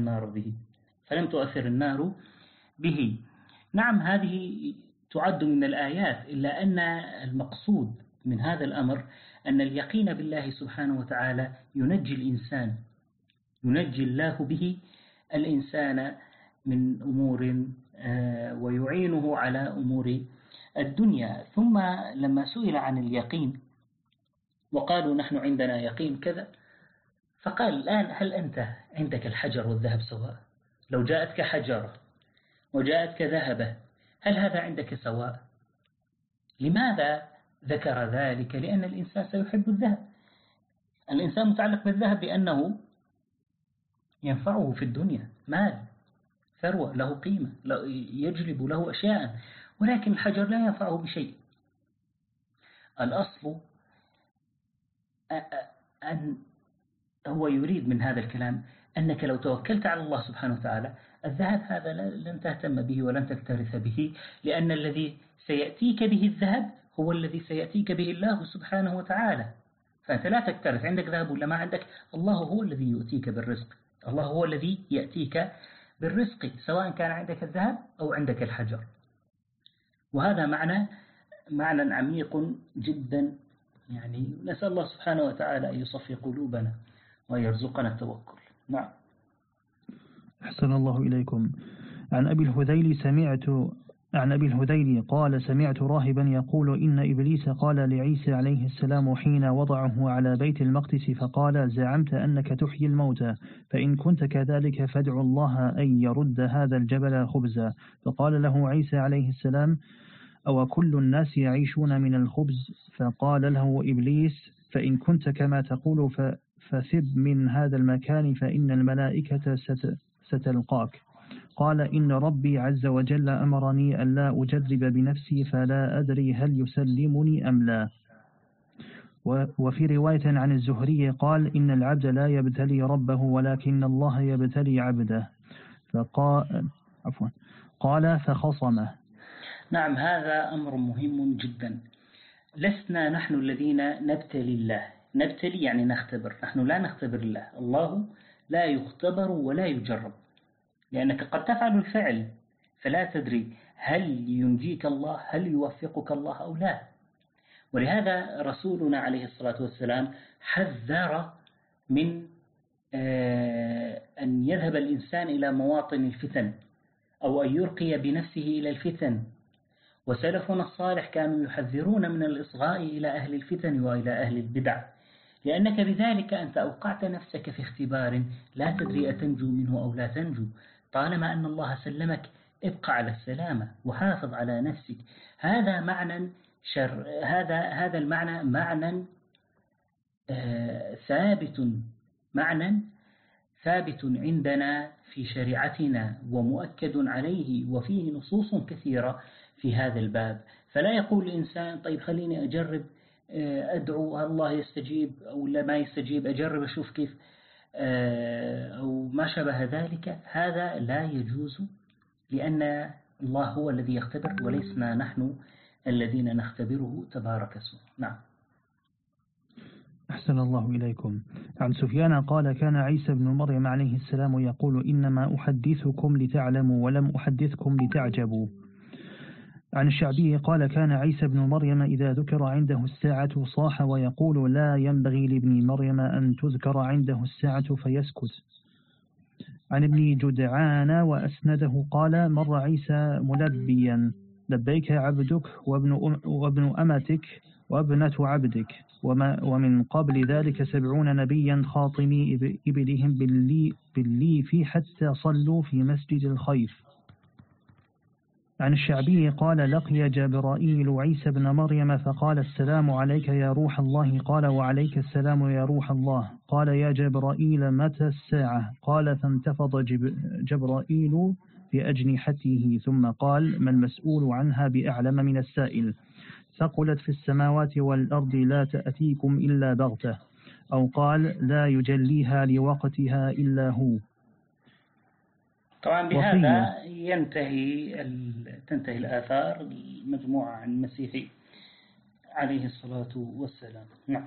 النار به. نعم هذه تعد من الآيات، إلا أن المقصود من هذا الأمر أن اليقين بالله سبحانه وتعالى ينجي الإنسان، ينجي الله به الإنسان من أمور ويعينه على أمور الدنيا. ثم لما سئل عن اليقين وقالوا نحن عندنا يقين كذا، فقال الآن هل أنت عندك الحجر والذهب سواء؟ لو جاءتك حجرة وجاءتك ذهبة هل هذا عندك سواء؟ لماذا ذكر ذلك؟ لأن الإنسان سيحب الذهب، الإنسان متعلق بالذهب بأنه ينفعه في الدنيا، مال، ثروة، له قيمة، يجلب له أشياء، ولكن الحجر لا ينفعه بشيء. الأصل أن هو يريد من هذا الكلام أنك لو توكلت على الله سبحانه وتعالى الذهب هذا لن تهتم به ولن تكترث به، لأن الذي سيأتيك به الذهب هو الذي سيأتيك به الله سبحانه وتعالى. فأنت لا تكترث، عندك ذهب ولا ما عندك، الله هو الذي يؤتيك بالرزق، الله هو الذي يأتيك بالرزق سواء كان عندك الذهب أو عندك الحجر. وهذا معنى عميق جدا، يعني نسأل الله سبحانه وتعالى أن يصفي قلوبنا ويرزقنا التوكل. نعم. أحسن الله إليكم. عن أبي الهذيل قال سمعت راهبا يقول إن إبليس قال لعيسى عليه السلام حين وضعه على بيت المقدس فقال زعمت أنك تحيي الموتى، فإن كنت كذلك فادع الله أن يرد هذا الجبل خبزا. فقال له عيسى عليه السلام أو كل الناس يعيشون من الخبز؟ فقال له إبليس فإن كنت كما تقول فثب من هذا المكان فإن الملائكة ستلقاك. قال إن ربي عز وجل أمرني أن لا أجرب بنفسي فلا أدري هل يسلمني أم لا. وفي رواية عن الزهري قال إن العبد لا يبتلي ربه ولكن الله يبتلي عبده. قال فخصمه. نعم هذا أمر مهم جدا. لسنا نحن الذين نبتلي الله، نبتلي يعني نختبر، نحن لا نختبر الله، الله لا يختبر ولا يجرب، لأنك قد تفعل الفعل فلا تدري هل ينجيك الله، هل يوفقك الله أو لا. ولهذا رسولنا عليه الصلاة والسلام حذر من أن يذهب الإنسان إلى مواطن الفتن أو أن يرقي بنفسه إلى الفتن. وسلفنا الصالح كانوا يحذرون من الإصغاء إلى أهل الفتن وإلى أهل البدع، لأنك بذلك أنت أوقعت نفسك في اختبار لا تدري أتنجو منه أو لا تنجو. طالما أن الله سلمك ابقى على السلامة وحافظ على نفسك. هذا معنى هذا المعنى معنى ثابت عندنا في شريعتنا ومؤكد عليه، وفيه نصوص كثيرة في هذا الباب. فلا يقول الإنسان طيب خليني أجرب أدعو الله يستجيب أو لا ما يستجيب، أجرب أشوف كيف أو ما شابه ذلك. هذا لا يجوز، لأن الله هو الذي يختبر وليسنا نحن الذين نختبره تبارك اسمه. نعم. أحسن الله إليكم. عن سفيان قال كان عيسى بن مريم عليه السلام يقول إنما أحدثكم لتعلموا ولم أحدثكم لتعجبوا. عن الشعبي قال كان عيسى بن مريم إذا ذكر عنده الساعة صاح ويقول لا ينبغي لابن مريم أن تذكر عنده الساعة فيسكت. عن ابن جدعان وأسنده قال مر عيسى ملبيا لبيك عبدك وابن أمتك وابنة عبدك، ومن قبل ذلك 70 نبيا خاطمي إبلهم بالليف حتى صلوا في مسجد الخيف. عن الشعبي قال لقي جبرائيل عيسى بن مريم فقال السلام عليك يا روح الله، قال وعليك السلام يا روح الله، قال يا جبرائيل متى الساعة؟ قال فانتفض جبرائيل بأجنحته ثم قال ما المسؤول عنها بأعلم من السائل، ثقلت في السماوات والأرض لا تأتيكم إلا بغتة، أو قال لا يجليها لوقتها إلا هو. طبعا بهذا تنتهي الآثار المجموعة عن المسيح عليه الصلاة والسلام. نعم.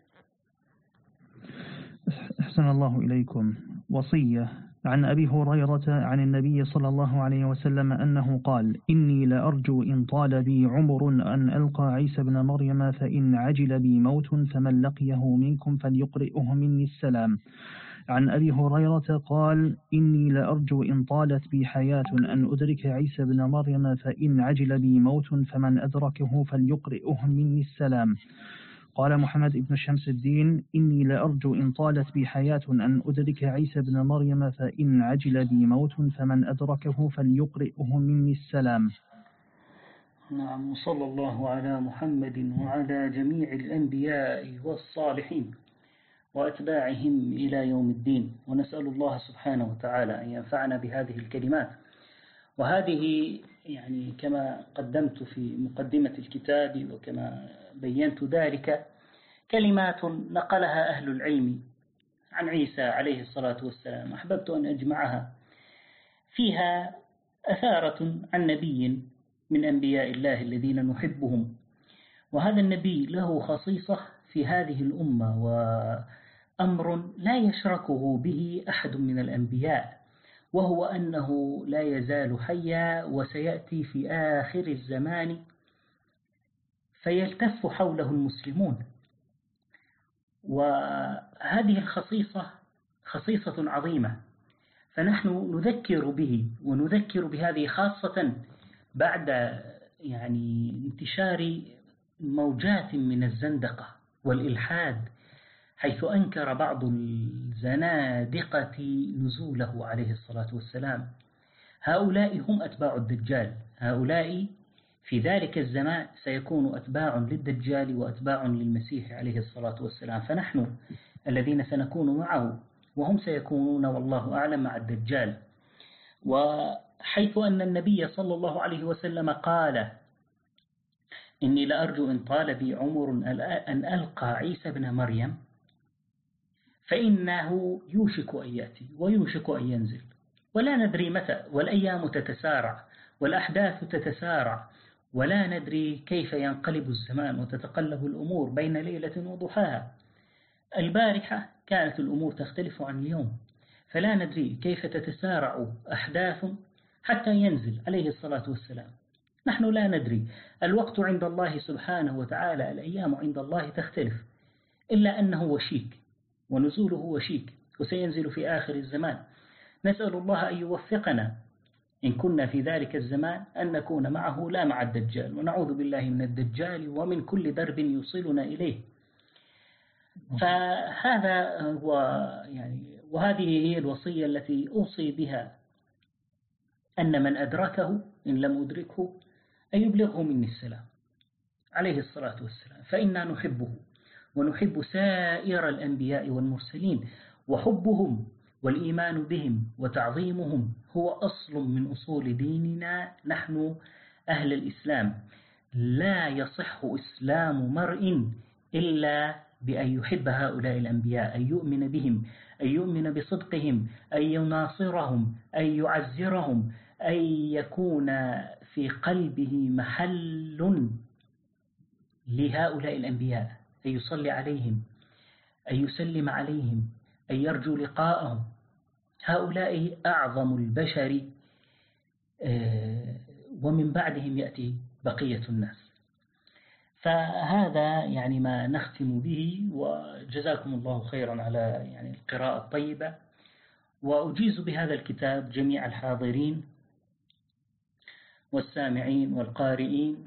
أحسن الله إليكم. وصية عن أبي هريرة عن النبي صلى الله عليه وسلم أنه قال: إني لأرجو إن طال بي عمر أن ألقى عيسى بن مريم، فإن عجل بي موت فمن لقيه منكم فليقرئه مني السلام. عن أبي هريرة قال: إني لأرجو إن طالت بي حياة أن أدرك عيسى بن مريم، فإن عجل بي موت فمن أدركه فليقرئه مني السلام. قال محمد بن شمس الدين: إني لأرجو إن طالت بي حياة أن أدرك عيسى بن مريم، فإن عجل بي موت فمن أدركه فليقرئه مني السلام. نعم. صلى الله على محمد وعلى جميع الأنبياء والصالحين وأتباعهم إلى يوم الدين، ونسأل الله سبحانه وتعالى أن ينفعنا بهذه الكلمات. وهذه يعني كما قدمت في مقدمة الكتاب وكما بينت ذلك كلمات نقلها أهل العلم عن عيسى عليه الصلاة والسلام، أحببت أن أجمعها. فيها أثارة عن نبي من أنبياء الله الذين نحبهم، وهذا النبي له خصيصة في هذه الأمة، وأمر لا يشركه به أحد من الأنبياء، وهو أنه لا يزال حيا، وسيأتي في آخر الزمان فيلتف حوله المسلمون. وهذه الخصيصة خصيصة عظيمة، فنحن نذكر به ونذكر بهذه خاصة بعد يعني انتشار موجات من الزندقة والإلحاد، حيث أنكر بعض الزنادقة نزوله عليه الصلاة والسلام. هؤلاء هم أتباع الدجال، هؤلاء في ذلك الزمان سيكون أتباع للدجال وأتباع للمسيح عليه الصلاة والسلام، فنحن الذين سنكون معه وهم سيكونون والله أعلم مع الدجال. وحيث أن النبي صلى الله عليه وسلم قال: إني لأرجو إن طال بي عمر أن ألقى عيسى بن مريم، فإنه يوشك أن يأتي ويوشك أن ينزل، ولا ندري متى، والأيام تتسارع والأحداث تتسارع، ولا ندري كيف ينقلب الزمان وتتقلب الأمور بين ليلة وضحاها. البارحة كانت الأمور تختلف عن اليوم، فلا ندري كيف تتسارع أحداث حتى ينزل عليه الصلاة والسلام. نحن لا ندري، الوقت عند الله سبحانه وتعالى، الأيام عند الله تختلف، إلا أنه وشيك ونزوله وشيك، وسينزل في آخر الزمان. نسأل الله أن يوفقنا إن كنا في ذلك الزمان أن نكون معه لا مع الدجال، ونعوذ بالله من الدجال ومن كل درب يوصلنا إليه. فهذا هو يعني، وهذه هي الوصية التي أوصي بها، أن من أدركه إن لم أدركه أن يبلغه مني السلام عليه الصلاة والسلام، فإنا نحبه ونحب سائر الأنبياء والمرسلين، وحبهم والإيمان بهم وتعظيمهم هو أصل من أصول ديننا نحن أهل الإسلام. لا يصح إسلام مرء إلا بأن يحب هؤلاء الأنبياء، أن يؤمن بهم، أن يؤمن بصدقهم، أن يناصرهم، أن يعزرهم، أن يكون في قلبه محل لهؤلاء الأنبياء، أن يصلي عليهم، أن يسلم عليهم، أن يرجو لقاءهم. هؤلاء أعظم البشر، ومن بعدهم يأتي بقية الناس. فهذا يعني ما نختم به، وجزاكم الله خيرا على يعني القراءة الطيبة، وأجيز بهذا الكتاب جميع الحاضرين والسامعين والقارئين،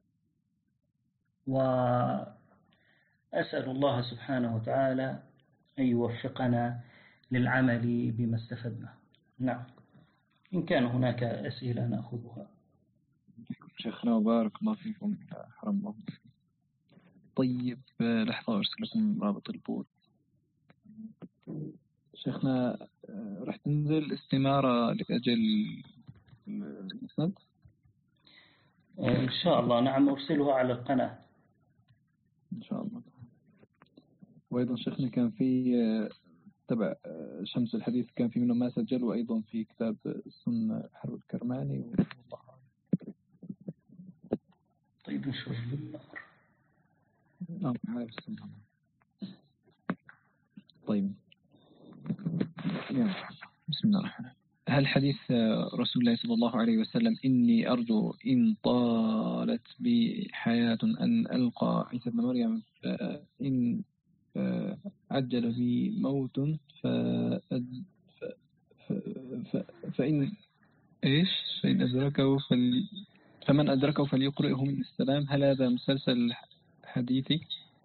وأسأل الله سبحانه وتعالى أن يوفقنا للعمل بما استفدنا. نعم، إن كان هناك أسئلة نأخذها. شيخنا وبارك الله فيكم، حرم الله. طيب لحظة أرسل لكم رابط البوت. شيخنا راح تنزل استمارة لأجل المسند إن شاء الله. نعم، أرسلها على القناة إن شاء الله. وأيضا شيخنا كان في تبع شمس الحديث كان في منه ما سجل، وأيضا في كتاب السنة حرب الكرماني والله. طيب نشوف بالأمر. نعم عارف السنة. طيب بسم الله الرحمن الرحيم. هل حديث رسول الله صلى الله عليه وسلم إني أرجو إن طالت بي حياة أن ألقى عيسى بن مريم فإن عجل بي موت فإن إيش فإن أدركه فمن أدركه فليقرئه من السلام، هل هذا مسلسل حديثي؟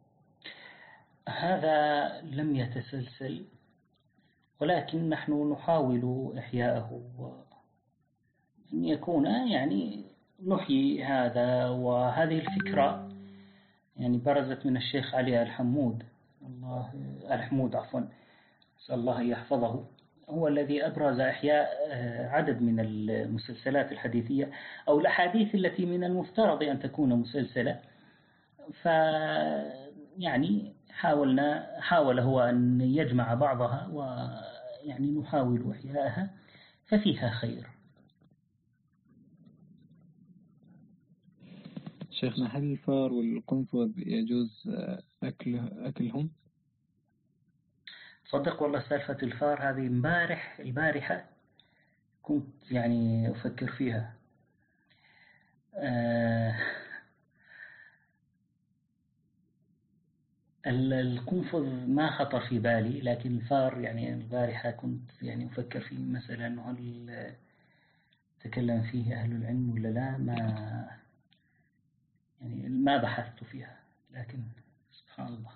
هذا لم يتسلسل، ولكن نحن نحاول إحياءه وأن يكون يعني نحيي هذا. وهذه الفكرة يعني برزت من الشيخ علي الحمود، نسأل الله أن يحفظه، هو الذي أبرز إحياء عدد من المسلسلات الحديثية أو الأحاديث التي من المفترض أن تكون مسلسلة. يعني حاول هو أن يجمع بعضها، ويعني نحاول إحياءها ففيها خير. شيخنا هل الفار والقنفذ يجوز أكلهم؟ صدق والله سالفة الفار هذه البارحة كنت يعني أفكر فيها. القنفذ ما خطر في بالي، لكن الفار يعني البارحة كنت يعني أفكر في مسألة أنه هل تكلم فيه أهل العلم ولا لا، ما بحثت فيها، لكن سبحان الله.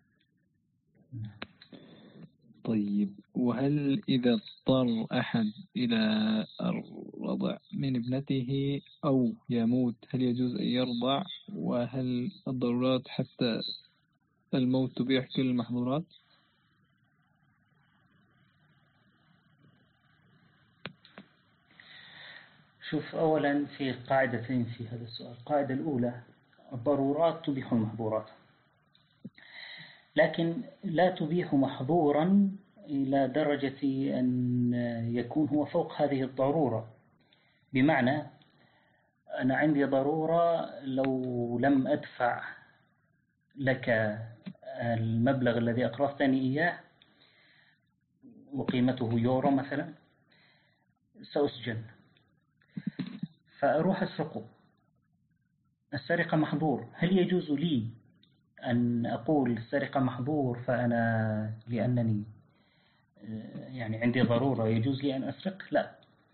طيب وهل إذا اضطر أحد إلى الرضع من ابنته أو يموت هل يجوز أن يرضع؟ وهل الضرورات حتى الموت تبيح كل المحظورات؟ شوف، أولا في قاعدتين في هذا السؤال. القاعدة الأولى الضرورات تبيح المحظورات، لكن لا تبيح محظورا إلى درجة أن يكون هو فوق هذه الضرورة. بمعنى أنا عندي ضرورة، لو لم أدفع لك المبلغ الذي أقرضتني إياه وقيمته يورو مثلا سأسجن، فأروح أسرقه. السرقة محظور. هل يجوز لي أن أقول السرقة محظور فأنا لأنني يعني عندي ضرورة يجوز لي أن أسرق؟ لا.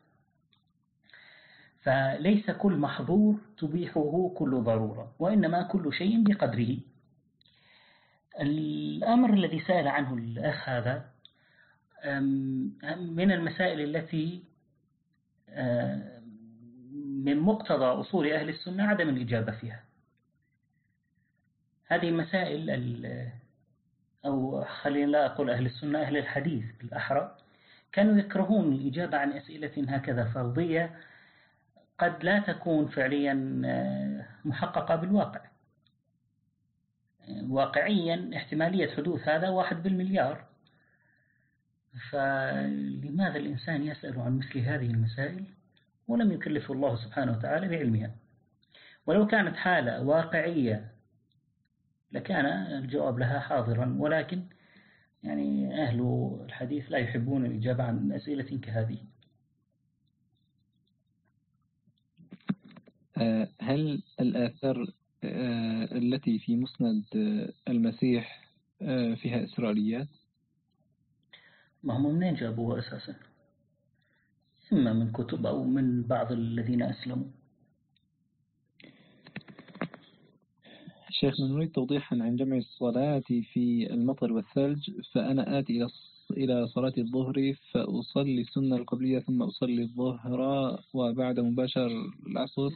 فليس كل محظور تبيحه كل ضرورة، وإنما كل شيء بقدره. الأمر الذي سأل عنه الأخ هذا من المسائل التي من مقتضى أصول أهل السنة عدم الإجابة فيها. هذه المسائل أو خلينا لا أقول أهل السنة، أهل الحديث بالأحرى، كانوا يكرهون الإجابة عن أسئلة هكذا فرضية قد لا تكون فعليا محققة بالواقع. واقعيا احتمالية حدوث هذا 1 بالمليار. فلماذا الإنسان يسأل عن مثل هذه المسائل ولم يكلف الله سبحانه وتعالى بعلمها؟ ولو كانت حالة واقعية لكان الجواب لها حاضرا، ولكن يعني أهل الحديث لا يحبون الإجابة عن أسئلة كهذه. هل الآثار التي في مسند المسيح فيها إسرائيليات؟ ما هم منين جابوها أساسا؟ إما من كتب أو من بعض الذين أسلموا. شيخنا نريد توضيحا عن جمع الصلاة في المطر والثلج. فأنا آتي إلى صلاة الظهر فأصلي السنة القبلية ثم أصلي الظهر وبعد مباشر العصر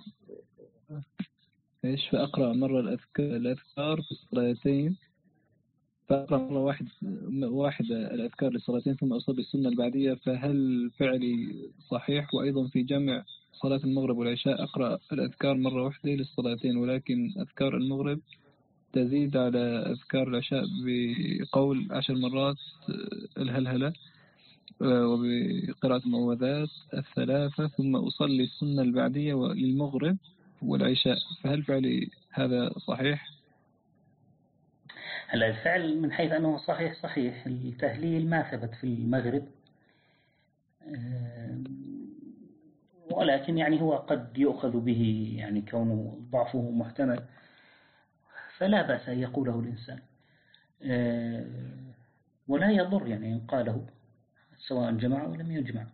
فأقرأ مرة الأذكار في الصلاتين، فأقرأ مرة واحدة الأذكار للصلاتين ثم أصلي السنة البعدية، فهل فعلي صحيح؟ وأيضا في جمع صلاة المغرب والعشاء أقرأ الأذكار مرة واحدة للصلاتين، ولكن أذكار المغرب تزيد على أذكار العشاء بقول 10 مرات الهلهلة وبقراءة المعوذات 3 ثم أصلي السنة البعدية للمغرب والعشاء، فهل فعلي هذا صحيح؟ هلا الفعل من حيث أنه صحيح. التهليل ما ثبت في المغرب، ولكن يعني هو قد يؤخذ به يعني كونه ضعفه محتمل، فلا بأس أن يقوله الإنسان، ولا يضر يعني إن قاله سواء جمع أو لم يجمع.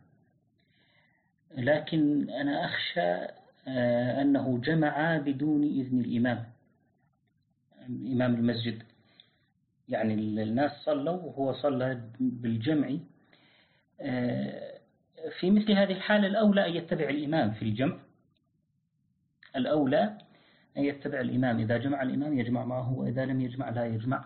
لكن أنا أخشى أنه جمع بدون إذن الإمام، إمام المسجد، يعني الناس صلوا وهو صلى بالجمع. في مثل هذه الحالة الأولى أن يتبع الإمام في الجمع، الأولى أن يتبع الإمام، إذا جمع الإمام يجمع معه، وإذا لم يجمع لا يجمع.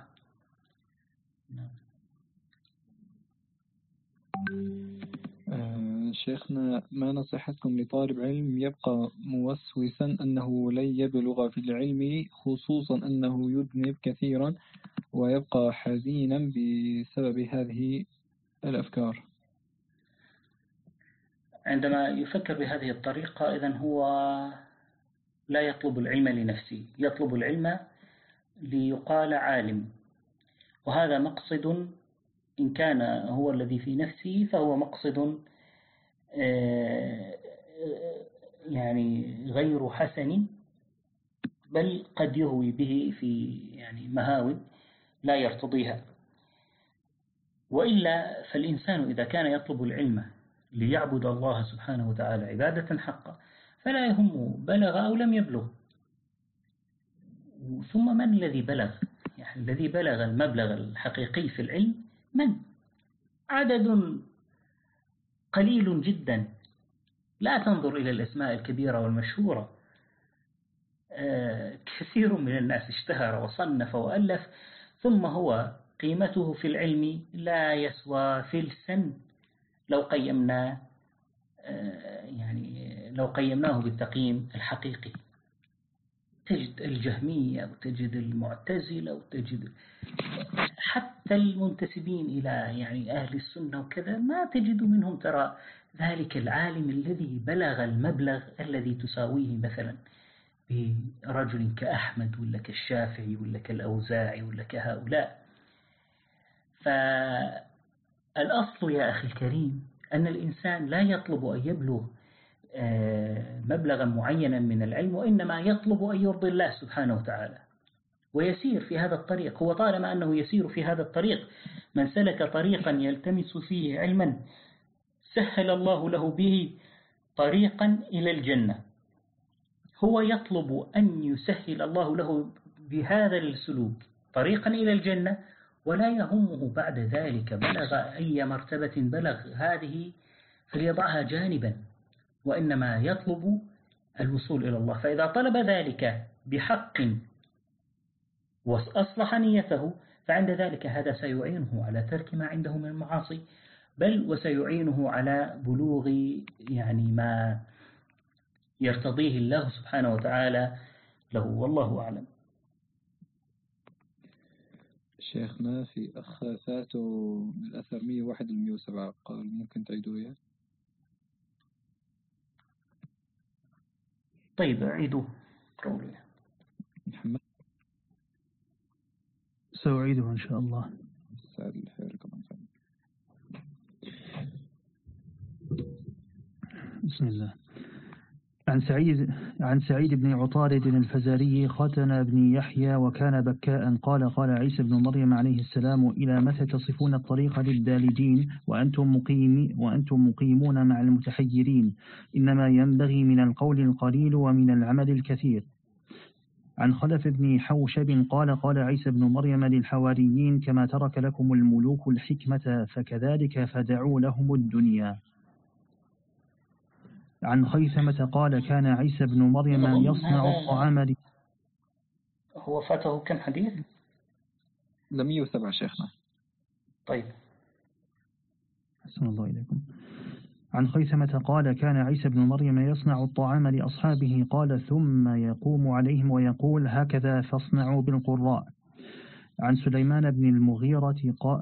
شيخنا، ما نصيحتكم لطالب علم يبقى موسوسا أنه لن يبلغ في العلم، خصوصا أنه يذنب كثيرا، ويبقى حزينا بسبب هذه الأفكار؟ عندما يفكر بهذه الطريقة إذن هو لا يطلب العلم لنفسه، يطلب العلم ليقال عالم، وهذا مقصد إن كان هو الذي في نفسه فهو مقصد يعني غير حسن، بل قد يهوي به في يعني مهاوي لا يرتضيها. وإلا فالإنسان إذا كان يطلب العلم ليعبد الله سبحانه وتعالى عبادة حقة فلا يهمه بلغ أو لم يبلغ. ثم من الذي بلغ؟ يعني الذي بلغ المبلغ الحقيقي في العلم من؟ عدد قليل جدا. لا تنظر إلى الأسماء الكبيرة والمشهورة، كثير من الناس اشتهر وصنف وألف، ثم هو قيمته في العلم لا يسوى فلسا لو قيمنا يعني لو قيمناه بالتقييم الحقيقي. تجد الجهمية وتجد المعتزلة وتجد حتى المنتسبين إلى يعني أهل السنة وكذا، ما تجد منهم ترى ذلك العالم الذي بلغ المبلغ الذي تساويه مثلا برجل كأحمد ولا كالشافعي ولا كالأوزاعي ولا كهؤلاء. فالأصل يا أخي الكريم أن الإنسان لا يطلب أن يبلغ مبلغا معينا من العلم، وإنما يطلب أن يرضي الله سبحانه وتعالى ويسير في هذا الطريق. هو طالما أنه يسير في هذا الطريق، من سلك طريقا يلتمس فيه علما سهل الله له به طريقا إلى الجنة. هو يطلب أن يسهل الله له بهذا السلوك طريقا إلى الجنة، ولا يهمه بعد ذلك بلغ أي مرتبة بلغ هذه فليضعها جانبا، وإنما يطلب الوصول إلى الله. فإذا طلب ذلك بحق وأصلح نيته فعند ذلك هذا سيعينه على ترك ما عنده من المعاصي، بل وسيعينه على بلوغ يعني ما يرتضيه الله سبحانه وتعالى له، والله أعلم. شيخنا، في أخ فاته من الأثر 101 107 قال ممكن تعيدوا إياه؟ طيب أعيدوا قولي. محمد سأعيده إن شاء الله. بسم الله. عن سعيد بن عطارد الفزاري ختن بن يحيى وكان بكاء قال قال عيسى بن مريم عليه السلام: إلى متى تصفون الطريق للدالجين وأنتم مقيمون مع المتحيرين؟ إنما ينبغي من القول القليل ومن العمل الكثير. عن خلف بن حوشب قال قال عيسى بن مريم للحواريين: كما ترك لكم الملوك الحكمة فكذلك فدعوا لهم الدنيا. عن خيثمة قال كان عيسى بن مريم يصنع الطعام. هو فاته كم حديث؟ 107 شيخنا. طيب، أحسن الله إليكم. عن خيثمة قال كان عيسى بن مريم يصنع الطعام لأصحابه قال ثم يقوم عليهم ويقول هكذا فاصنعوا بالقراء. عن سليمان بن المغيرة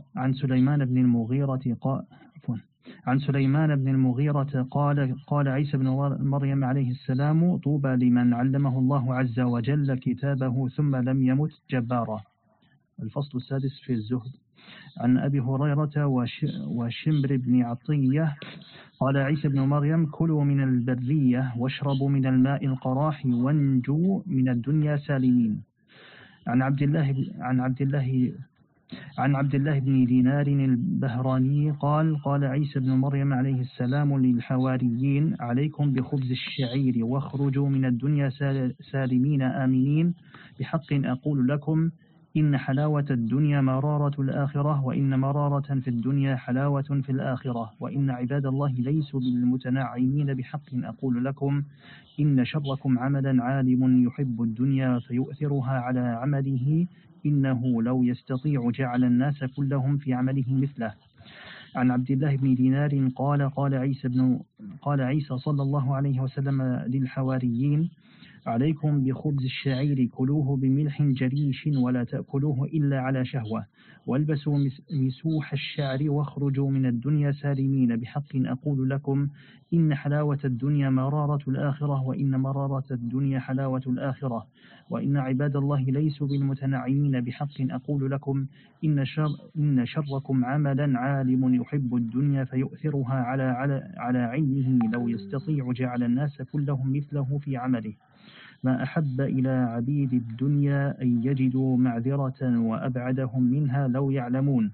قال عيسى بن مريم عليه السلام طوبى لمن علمه الله عز وجل كتابه ثم لم يمت جبارا. الفصل السادس في الزهد. عن أبي هريرة وشمر بن عطية قال عيسى بن مريم كلوا من البرية واشربوا من الماء القراح وانجوا من الدنيا سالمين. عن عبد الله بن دينار البهراني قال عيسى بن مريم عليه السلام للحواريين عليكم بخبز الشعير واخرجوا من الدنيا سالمين آمنين بحق أقول لكم إن حلاوة الدنيا مرارة الآخرة وإن مرارة في الدنيا حلاوة في الآخرة وإن عباد الله ليسوا بالمتنعمين بحق أقول لكم إن شركم عملا عالم يحب الدنيا فيؤثرها على عمله إنه لو يستطيع جعل الناس كلهم في عمله مثله. عن عبد الله بن دينار قال عيسى صلى الله عليه وسلم للحواريين عليكم بخبز الشعير كلوه بملح جريش ولا تأكلوه إلا على شهوة والبسوا مسوح الشعر واخرجوا من الدنيا سالمين بحق أقول لكم إن حلاوة الدنيا مرارة الآخرة وإن مرارة الدنيا حلاوة الآخرة وإن عباد الله ليسوا بالمتنعمين بحق أقول لكم إن شركم عملا عالم يحب الدنيا فيؤثرها على علمه لو يستطيع جعل الناس كلهم مثله في عمله ما أحب إلى عبيد الدنيا أن يجدوا معذرة وأبعدهم منها لو يعلمون.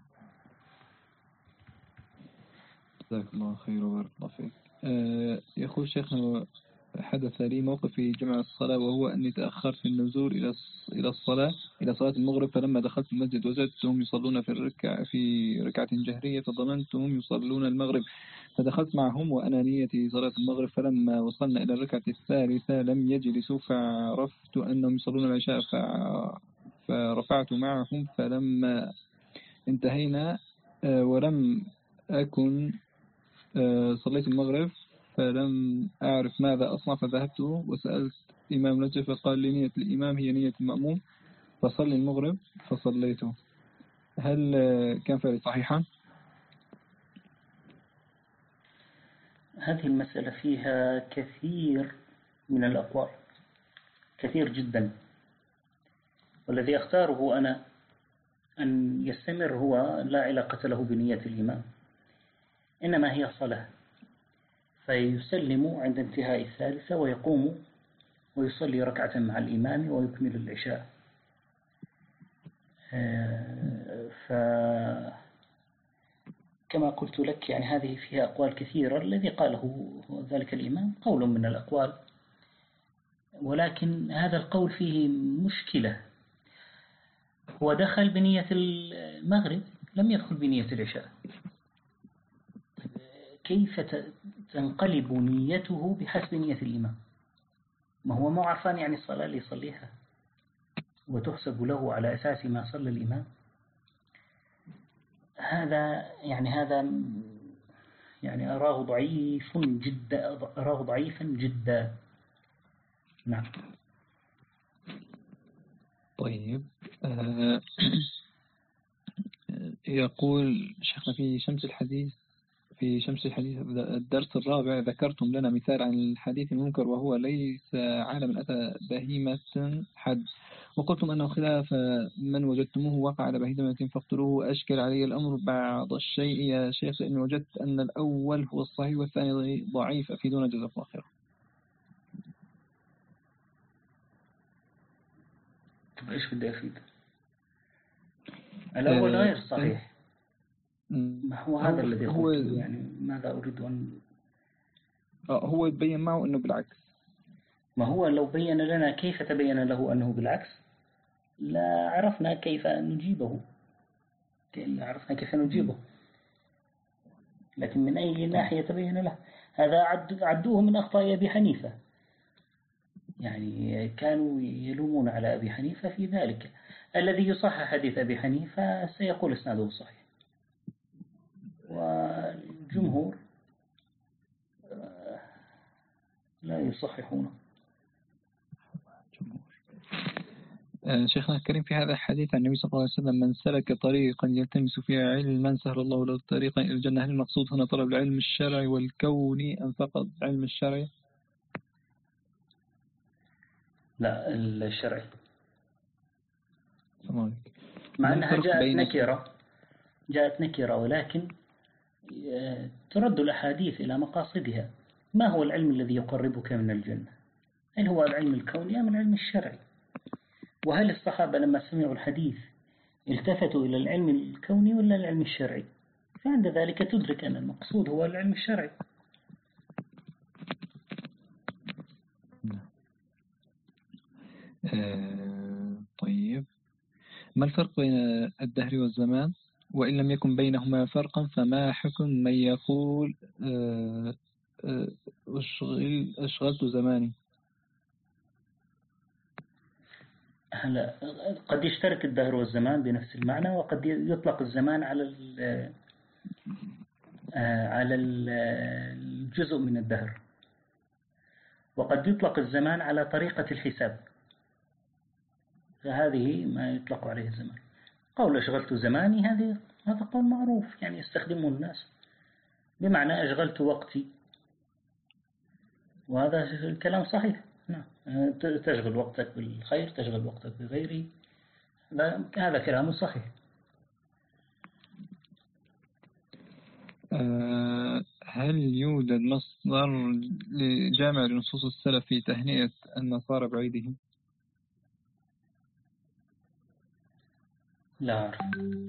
جزاك الله خير وبارك الله فيك. يقول شيخنا حدث لي موقف في جمع الصلاة وهو أني تأخرت في النزول إلى الصلاة إلى صلاة المغرب فلما دخلت المسجد وجدتهم يصلون في ركعة جهرية فظننتهم يصلون المغرب فدخلت معهم وأنا نيتي صلاة المغرب فلما وصلنا إلى الركعة الثالثة لم يجلسوا فعرفت أنهم يصلون العشاء فرفعت معهم فلما انتهينا ولم أكن صليت المغرب فلم أعرف ماذا أصنع فذهبت وسألت إمام نجف فقال لي نية الإمام هي نية المأموم فصلي المغرب فصليته. هل كان فعلي صحيحا؟ هذه المسألة فيها كثير من الأقوال كثير جدا والذي أختاره أنا أن يستمر هو لا علاقة له بنية الإمام إنما هي صلاة فيسلم عند انتهاء الثالثة ويقوم ويصلي ركعة مع الإمام ويكمل العشاء. فكما قلت لك يعني هذه فيها أقوال كثيرة الذي قاله ذلك الإمام قول من الأقوال ولكن هذا القول فيه مشكلة هو دخل بنية المغرب لم يدخل بنية العشاء كيف تنقلب نيته بحسب نية الإمام ما هو ما عرفان يعني الصلاة اللي يصليها وتحسب له على أساس ما صلى الإمام هذا أراه ضعيفا جدا نعم. طيب يقول شيخنا في شمس الحديث الدرس الرابع ذكرتم لنا مثال عن الحديث المنكر وهو ليس عالم أتى بهيمة حد وقلتم أنه خلاف من وجدتموه وقع على بهيمة فاقتلوه. أشكل علي الأمر بعض الشيء يا شيخ لأني وجدت أن الأول هو الصحيح والثاني ضعيف أفيدونا جزاكم الله خير. طب إيش بدي أفيد؟ الأول غير صحيح ما هو هذا الذي قلته يعني ماذا أريد أن هو يبين معه أنه بالعكس ما هو لو بين لنا كيف تبين له أنه بالعكس لا عرفنا كيف نجيبه لكن من أي ناحية تبين له هذا عدوه من أخطاء أبي حنيفة يعني كانوا يلومون على أبي حنيفة في ذلك الذي يصحح حديث أبي حنيفة سيقول إسناده صحيح والجمهور لا يصححونه. شيخنا الكريم، في هذا الحديث عن النبي صلى الله عليه وسلم: من سلك طريقا يلتمس فيه علما سهل الله له طريقا إلى الجنة، هل المقصود هنا طلب العلم الشرعي والكوني أم فقط علم الشرعي؟ لا، الشرعي. ما مع أنها الفرق بين جاءت نكرة، ولكن ترد الأحاديث إلى مقاصدها. ما هو العلم الذي يقربك من الجنة؟ هل هو العلم الكوني أم العلم الشرعي؟ وهل الصحابة لما سمعوا الحديث التفتوا إلى العلم الكوني ولا العلم الشرعي؟ فعند ذلك تدرك أن المقصود هو العلم الشرعي. طيب، ما الفرق بين الدهر والزمان؟ وإن لم يكن بينهما فرقا فما حكم من يقول أشغلت زماني؟ هلا، قد يشترك الدهر والزمان بنفس المعنى، وقد يطلق الزمان على الجزء من الدهر، وقد يطلق الزمان على طريقة الحساب، فهذه ما يطلق عليه الزمان. قول أشغلت زماني هذا قول معروف، يعني يستخدمه الناس بمعنى أشغلت وقتي، وهذا الكلام صحيح. نعم، تشغل وقتك بالخير، تشغل وقتك بغيره، هذا كلام صحيح. هل يوجد مصدر لجامع لنصوص السلف في تهنئة النصارى بعيدهم؟ لا أعرف.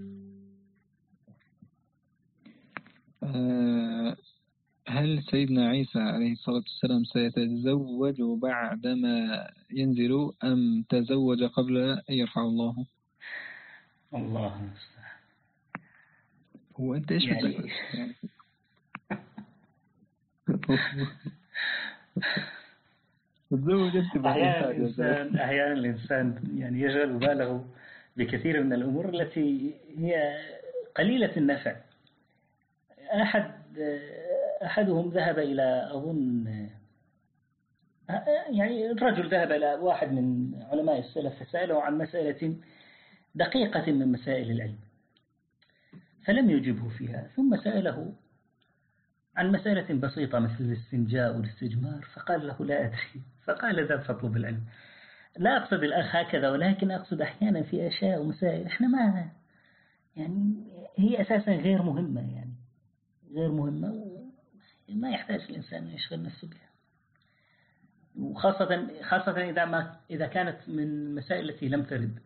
هل سيدنا عيسى عليه الصلاة والسلام سيتزوج بعدما ينزل أم تزوج قبل أن يرفع الله؟ الله المستعان. هو أنت إيش يعني تزوج أنت أحيانا الإنسان يعني يشغل باله بكثير من الأمور التي هي قليلة النفع. أحدهم ذهب إلى أظن يعني الرجل ذهب إلى واحد من علماء السلف فسأله عن مسألة دقيقة من مسائل العلم، فلم يجبه فيها، ثم سأله عن مسألة بسيطة مثل الاستنجاء والاستجمار، فقال له لا أدري، فقال ذهب فاطلب العلم. لا أقصد الأخ هكذا، ولكن أقصد أحيانا في أشياء ومسائل إحنا ما يعني هي أساسا غير مهمة، يعني غير مهمة وما يحتاج الإنسان أن يشغل نفسه بها، وخاصة إذا كانت من مسائل التي لم ترد.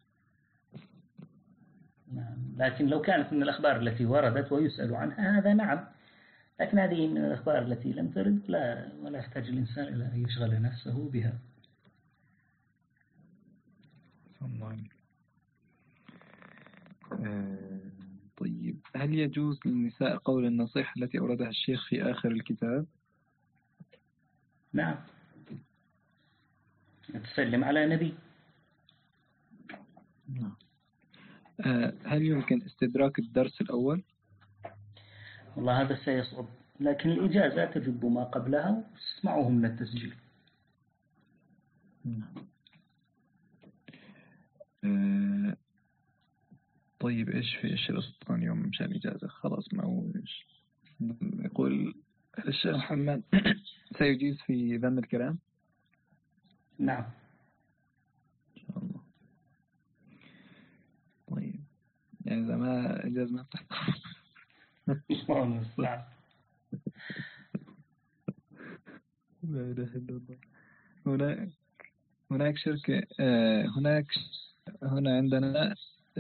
نعم. لكن لو كانت من الأخبار التي وردت ويسأل عنها هذا نعم، لكن هذه من الأخبار التي لم ترد لا، ولا يحتاج الإنسان إلى أن يشغل نفسه بها. طيب، هل يجوز للنساء قول النصيحة التي أوردها الشيخ في آخر الكتاب؟ نعم، تسلم على نبي. نعم. هل يمكن استدراك الدرس الأول؟ والله هذا سيصعب، لكن الإجازة تجب ما قبلها وتسمعه من التسجيل. طيب، إيش في شرط اليوم مشان الإجازة؟ خلاص، ما هو إيش يقول الشيخ محمد سيجيز في ذم الكلام؟ نعم إن شاء الله. طيب، يعني إذا ما إجاز ما نعم. لا إله إلا الله. هناك شركة، هنا عندنا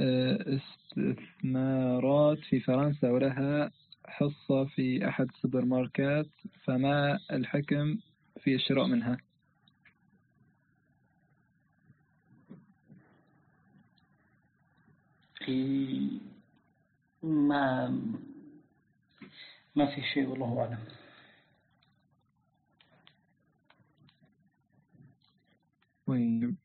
استثمارات في فرنسا ولها حصة في أحد السوبر ماركات، فما الحكم في الشراء منها؟ ما في شيء والله أعلم. طيب،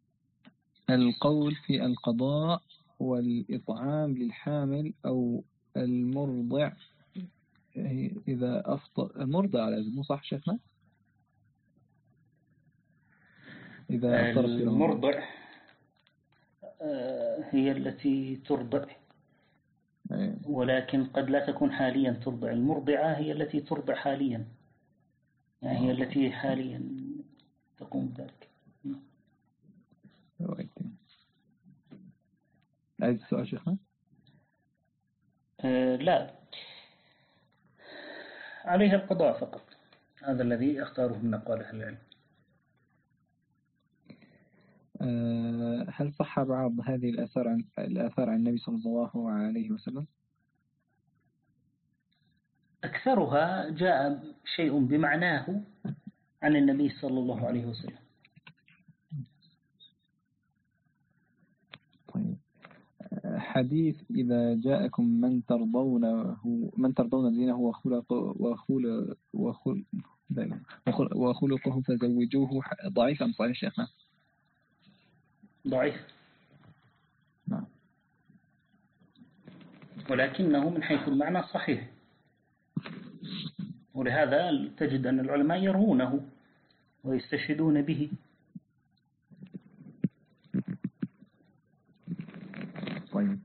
القول في القضاء والإطعام للحامل أو المرضع إذا أفطر المرضع لازم مو صح شيخنا إذا أفطرت في رمضان. المرضع هي التي ترضع، ولكن قد لا تكون حاليا ترضع. المرضعة هي التي ترضع حاليا، يعني هي التي حاليا تقوم بذلك. عايز السؤال شيخنا؟ لا، عليها القضاء فقط. هذا الذي اختاره من أقوال أهل العلم. هل صح بعض هذه الآثار عن النبي صلى الله عليه وسلم؟ أكثرها جاء شيء بمعناه عن النبي صلى الله عليه وسلم. طيب، حديث إذا جاءكم من ترضون دينه وخلقه فزوجوه، ضعيف أم صحيح شيخنا؟ ضعيف، نعم، ولكنه من حيث المعنى صحيح، ولهذا تجد أن العلماء يروونه ويستشهدون به. طيب،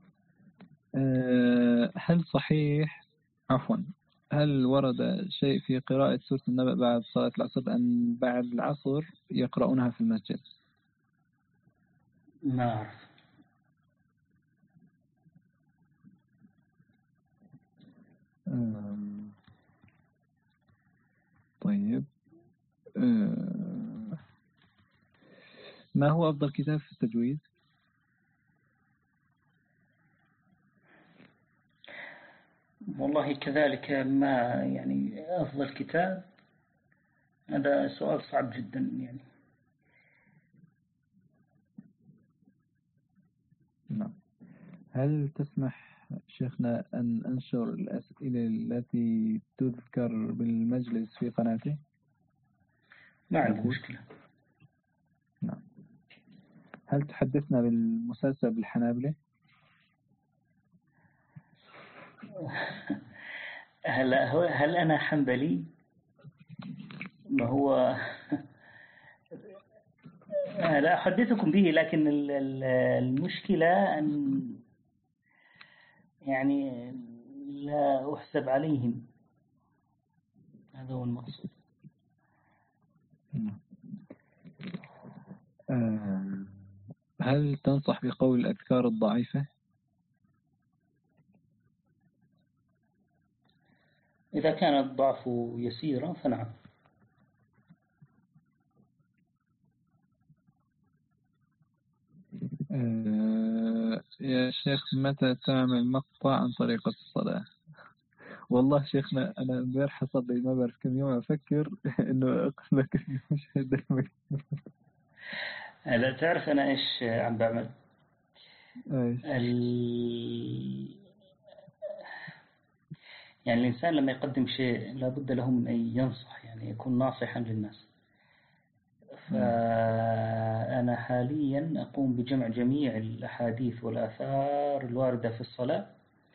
هل ورد شيء في قراءة سورة النبأ بعد صلاة العصر أن بعد العصر يقرؤونها في المسجد؟ ما أعرف. طيب، ما هو أفضل كتاب في التجويد؟ والله كذلك، ما يعني أفضل كتاب، هذا سؤال صعب جدا يعني. نعم. هل تسمح شيخنا أن أنشر الأسئلة التي تذكر بالمجلس في قناته؟ ما عندي مشكلة. نعم. هل تحدثنا بالمسلسل بالحنابلة؟ هل أنا حنبلي؟ ما هو لا أحدثكم به، لكن المشكلة أن يعني لا أحسب عليهم، هذا هو المقصود. هل تنصح بقول الأذكار الضعيفة؟ إذا كان الضعف يسيرا فنعم. يا شيخ، متى تعمل مقطع عن طريقة الصلاة؟ والله شيخنا أنا امبارح حصل لي ما بعرف كم يوم أفكر إنه أقول لك مش لا تعرف أنا إيش عم بعمل؟ يعني الإنسان لما يقدم شيء لابد له من أن ينصح، يعني يكون ناصحا للناس. فأنا حاليا أقوم بجمع جميع الأحاديث والآثار الواردة في الصلاة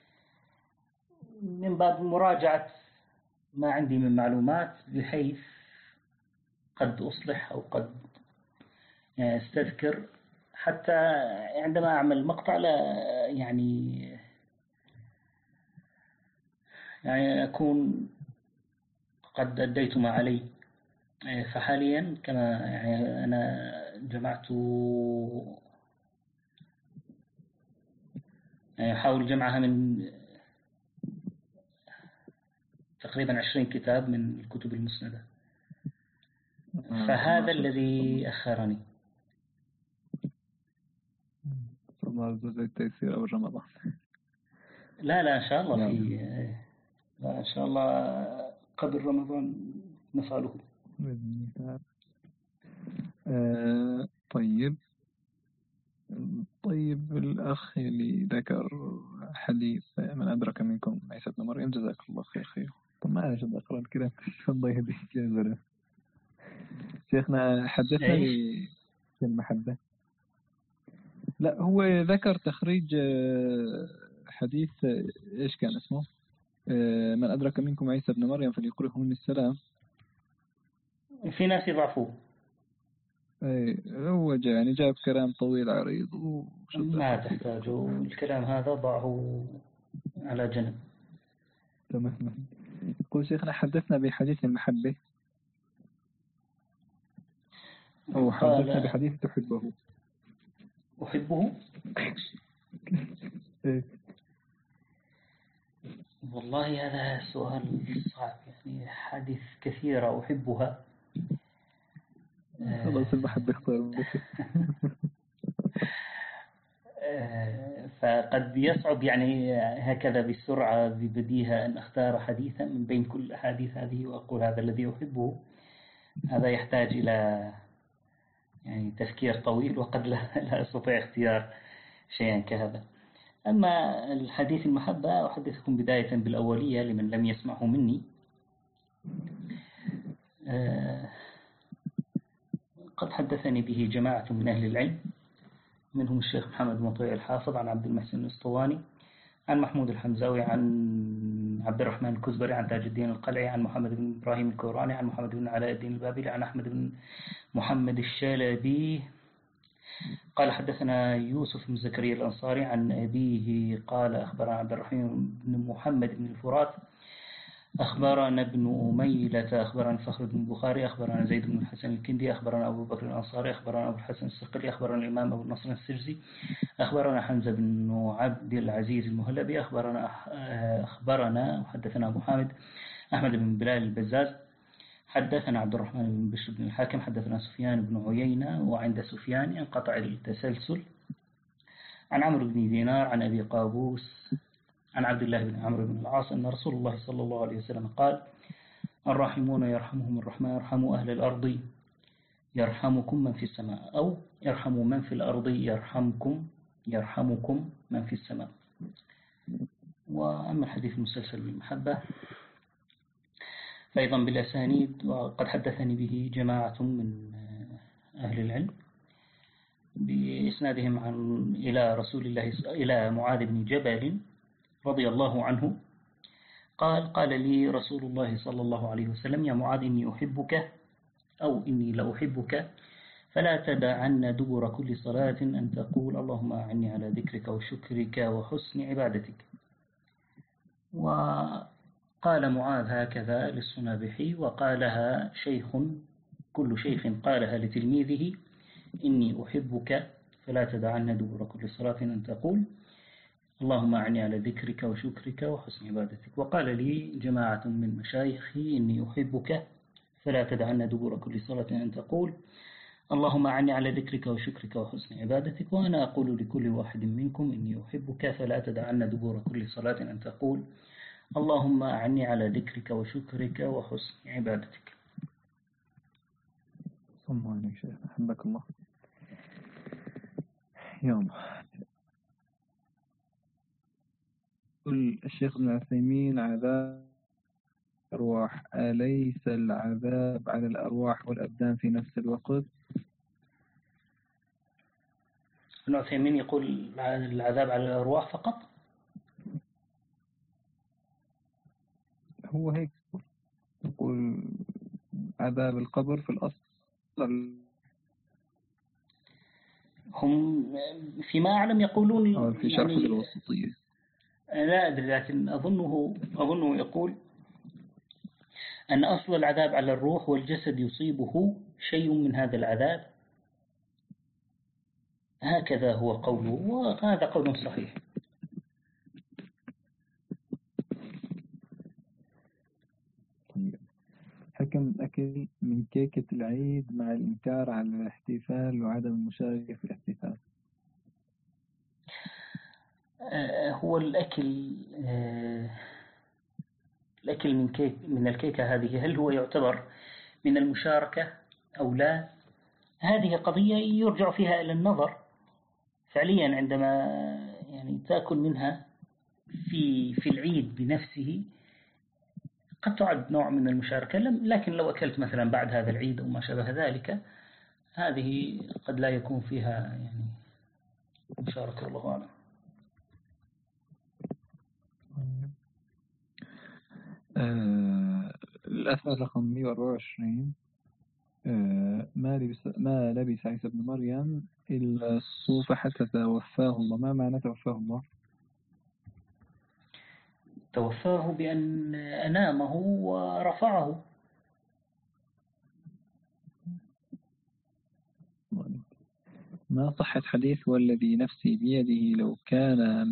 من باب مراجعة ما عندي من معلومات، بحيث قد أصلح أو قد استذكر، حتى عندما أعمل مقطع لا يعني أكون قد أديت ما علي. فحاليا كما يعني أنا جمعت، يعني أحاول جمعها من تقريبا 20 كتاب من الكتب المسندة، فهذا الذي أخرني. التيسير أو رمضان. لا إن شاء الله لا إن شاء الله قبل رمضان نفعله. طيب، الأخ اللي ذكر حديث من أدرك منكم عيسى بن مريم، جزاك الله خير. طب ما أجد أقرأ الكلام الله يهديك يا زلمة. شيخنا حدثنا المحبة. لا، هو ذكر تخريج حديث إيش كان اسمه؟ من أدرك منكم عيسى ابن مريم فليقرئه من السلام. في ناس يضعفوه. هو يعني جاب كلام طويل عريض ما تحتاجوا الكلام هذا، ضعه على جنب. تماما. يقول شيخنا حدثنا بحديث المحبة، أو حدثنا بحديث تحبه. أحبه؟ والله هذا سؤال صعب، يعني حديث كثيرة أحبها. خلاص المحبة اختار. فقد يصعب يعني هكذا بسرعة ببديهة أن أختار حديثا من بين كل الأحاديث هذه وأقول هذا الذي أحبه. هذا يحتاج إلى يعني تفكير طويل، وقد لا أستطيع اختيار شيئا كهذا. أما الحديث المحبة أحدثكم بداية بالأولية لمن لم يسمعه مني. قد حدثني به جماعة من أهل العلم، منهم الشيخ محمد مطيع الحافظ عن عبد المحسن الأسطواني، عن محمود الحمزاوي، عن عبد الرحمن الكزبري، عن تاج الدين القلعي، عن محمد بن إبراهيم الكوراني، عن محمد بن علاء الدين البابلي، عن أحمد بن محمد الشلبي قال حدثنا يوسف بن زكريا الأنصاري عن أبيه قال أخبرنا عبد الرحيم بن محمد بن الفرات أخبرنا ابن أميلة أخبرنا فخر بن البخاري أخبرنا زيد بن الحسن الكندي أخبرنا أبو بكر الأنصاري أخبرنا أبو الحسن الصقلي أخبرنا الإمام أبو النصر السرزي أخبرنا حمزة بن عبد العزيز المهلبي أخبرنا وحدثنا أبو حامد أحمد بن بلال البزاز حدثنا عبد الرحمن بن بشر بن الحاكم حدثنا سفيان بن عيينة، وعند سفيان انقطع التسلسل، عن عمرو بن دينار عن أبي قابوس عن عبد الله بن عمرو بن العاص أن رسول الله صلى الله عليه وسلم قال: الراحمون يرحمهم الرحمن ارحموا أهل الأرض يرحمكم من في السماء، أو ارحموا من في الأرض يرحمكم من في السماء. وأما الحديث المسلسل بالمحبة فأيضا بالأسانيد، وقد حدثني به جماعة من أهل العلم بإسنادهم إلى رسول الله إلى معاذ بن جبل رضي الله عنه قال لي رسول الله صلى الله عليه وسلم: يا معاذ إني أحبك، أو إني لأحبك، فلا تدعن دبر كل صلاة أن تقول اللهم أعني على ذكرك وشكرك وحسن عبادتك. وقال معاذ هكذا للصنابحي، وقالها كل شيخ قالها لتلميذه: إني أحبك فلا تدعن دبر كل صلاة أن تقول اللهم أعني على ذكرك وشكرك وحسن عبادتك. وقال لي جماعة من مشايخي: إني أحبك فلا تدعن دبر كل صلاة أن تقول اللهم أعني على ذكرك وشكرك وحسن عبادتك. وأنا أقول لكل واحد منكم: إني أحبك فلا تدعن دبر كل صلاة أن تقول اللهم أعني على ذكرك وشكرك وحسن عبادتك. صلى الله عليه وسلم. أحبك الله. يوم قل الشيخ ابن عثيمين: عذاب الأرواح، أليس العذاب على الأرواح والأبدان في نفس الوقت؟ ابن عثيمين يقول العذاب على الأرواح فقط. هو هيك يقول عذاب القبر في الأصل. هم فيما أعلم يقولون في شرح يعني الوسطية، لا أدري، لكن أظنه يقول أن أصل العذاب على الروح والجسد يصيبه شيء من هذا العذاب، هكذا هو قوله، وهذا قول صحيح. حكم الأكل من كيكة العيد مع الإنكار على الاحتفال وعدم المشاركة في الاحتفال. هو الأكل من الكيكة هذه، هل هو يعتبر من المشاركة أو لا؟ هذه قضية يرجع فيها إلى النظر. فعليا عندما يعني تأكل منها في العيد بنفسه قد تعد نوع من المشاركة، لكن لو أكلت مثلا بعد هذا العيد أو ما شابه ذلك، هذه قد لا يكون فيها يعني مشاركة، الله أعلم. الأثر رقم 124. ما لبث عيسى ابن مريم إلا الصوف حتى توفاه الله. ما معنى توفاه الله؟ توفاه بأن أنامه ورفعه. ما صحة حديث والذي نفسي بيده لو كان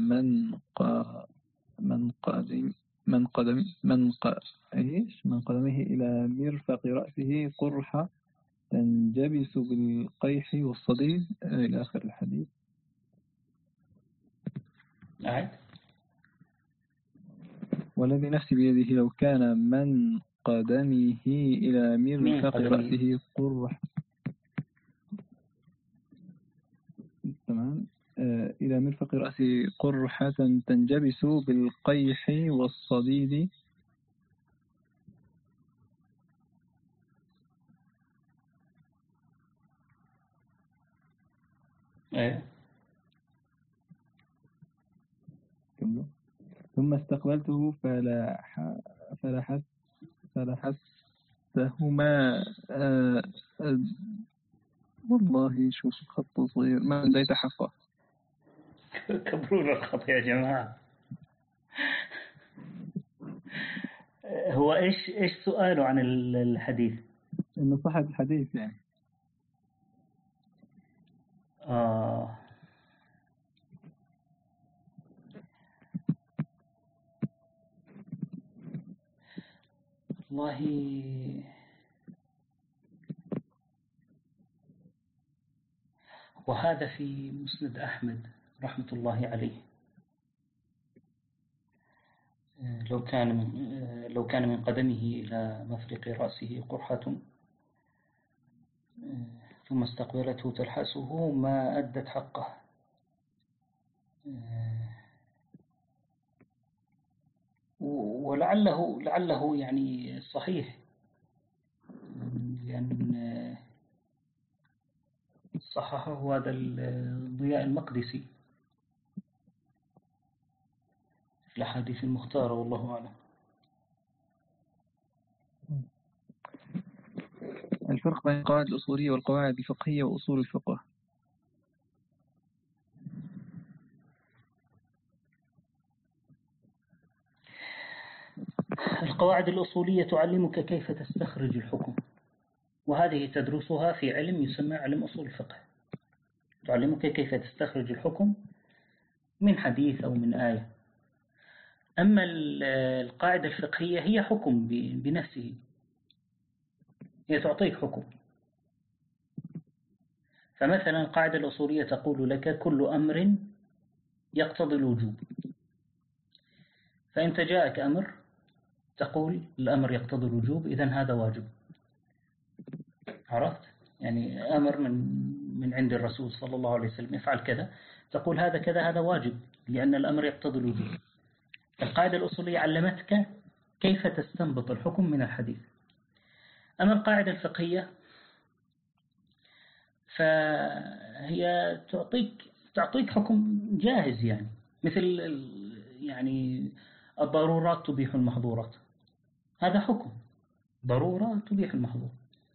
من قدمه إلى مرفق رأسه قرحة تنجبس بالقيح والصديد إلى آخر الحديث. والذي نفسي بيده لو كان من قدمه إلى مرفق رأسه قرحة. تمام. إلى مرفق رأسه قرحة تنجبس بالقيح والصديد. ثم استقبلته فلحستهما. والله شوف الخط صغير ما بديت حقه. كبروا الخط يا جماعة. هو إيش سؤاله عن الحديث؟ إنه صحة الحديث يعني. والله وهذا في مسند أحمد رحمة الله عليه. لو كان من قدمه إلى مفرق رأسه قرحة ثم استقبلته تلحسه ما أدت حقه. ولعله يعني صحيح، لأن صححه هذا الضياء المقدسي في الأحاديث المختارة، والله أعلم. الفرق بين القواعد الأصولية والقواعد الفقهية وأصول الفقه. القواعد الأصولية تعلمك كيف تستخرج الحكم، وهذه تدرسها في علم يسمى علم أصول الفقه. تعلمك كيف تستخرج الحكم من حديث أو من آية. أما القاعدة الفقهية هي حكم بنفسه، هي تعطيك حكم. فمثلا القاعدة الأصولية تقول لك كل أمر يقتضي الوجوب، فإنت جاءك أمر تقول الأمر يقتضي الوجوب، إذن هذا واجب. عرفت؟ يعني أمر من عند الرسول صلى الله عليه وسلم افعل كذا، تقول هذا كذا، هذا واجب لأن الأمر يقتضي الوجوب. القاعدة الأصولية علمتك كيف تستنبط الحكم من الحديث. أما القاعدة الفقهية فهي تعطيك حكم جاهز، يعني مثل يعني الضرورات تبيح المحظورات، هذا حكم ضرورة تبيح المحظور.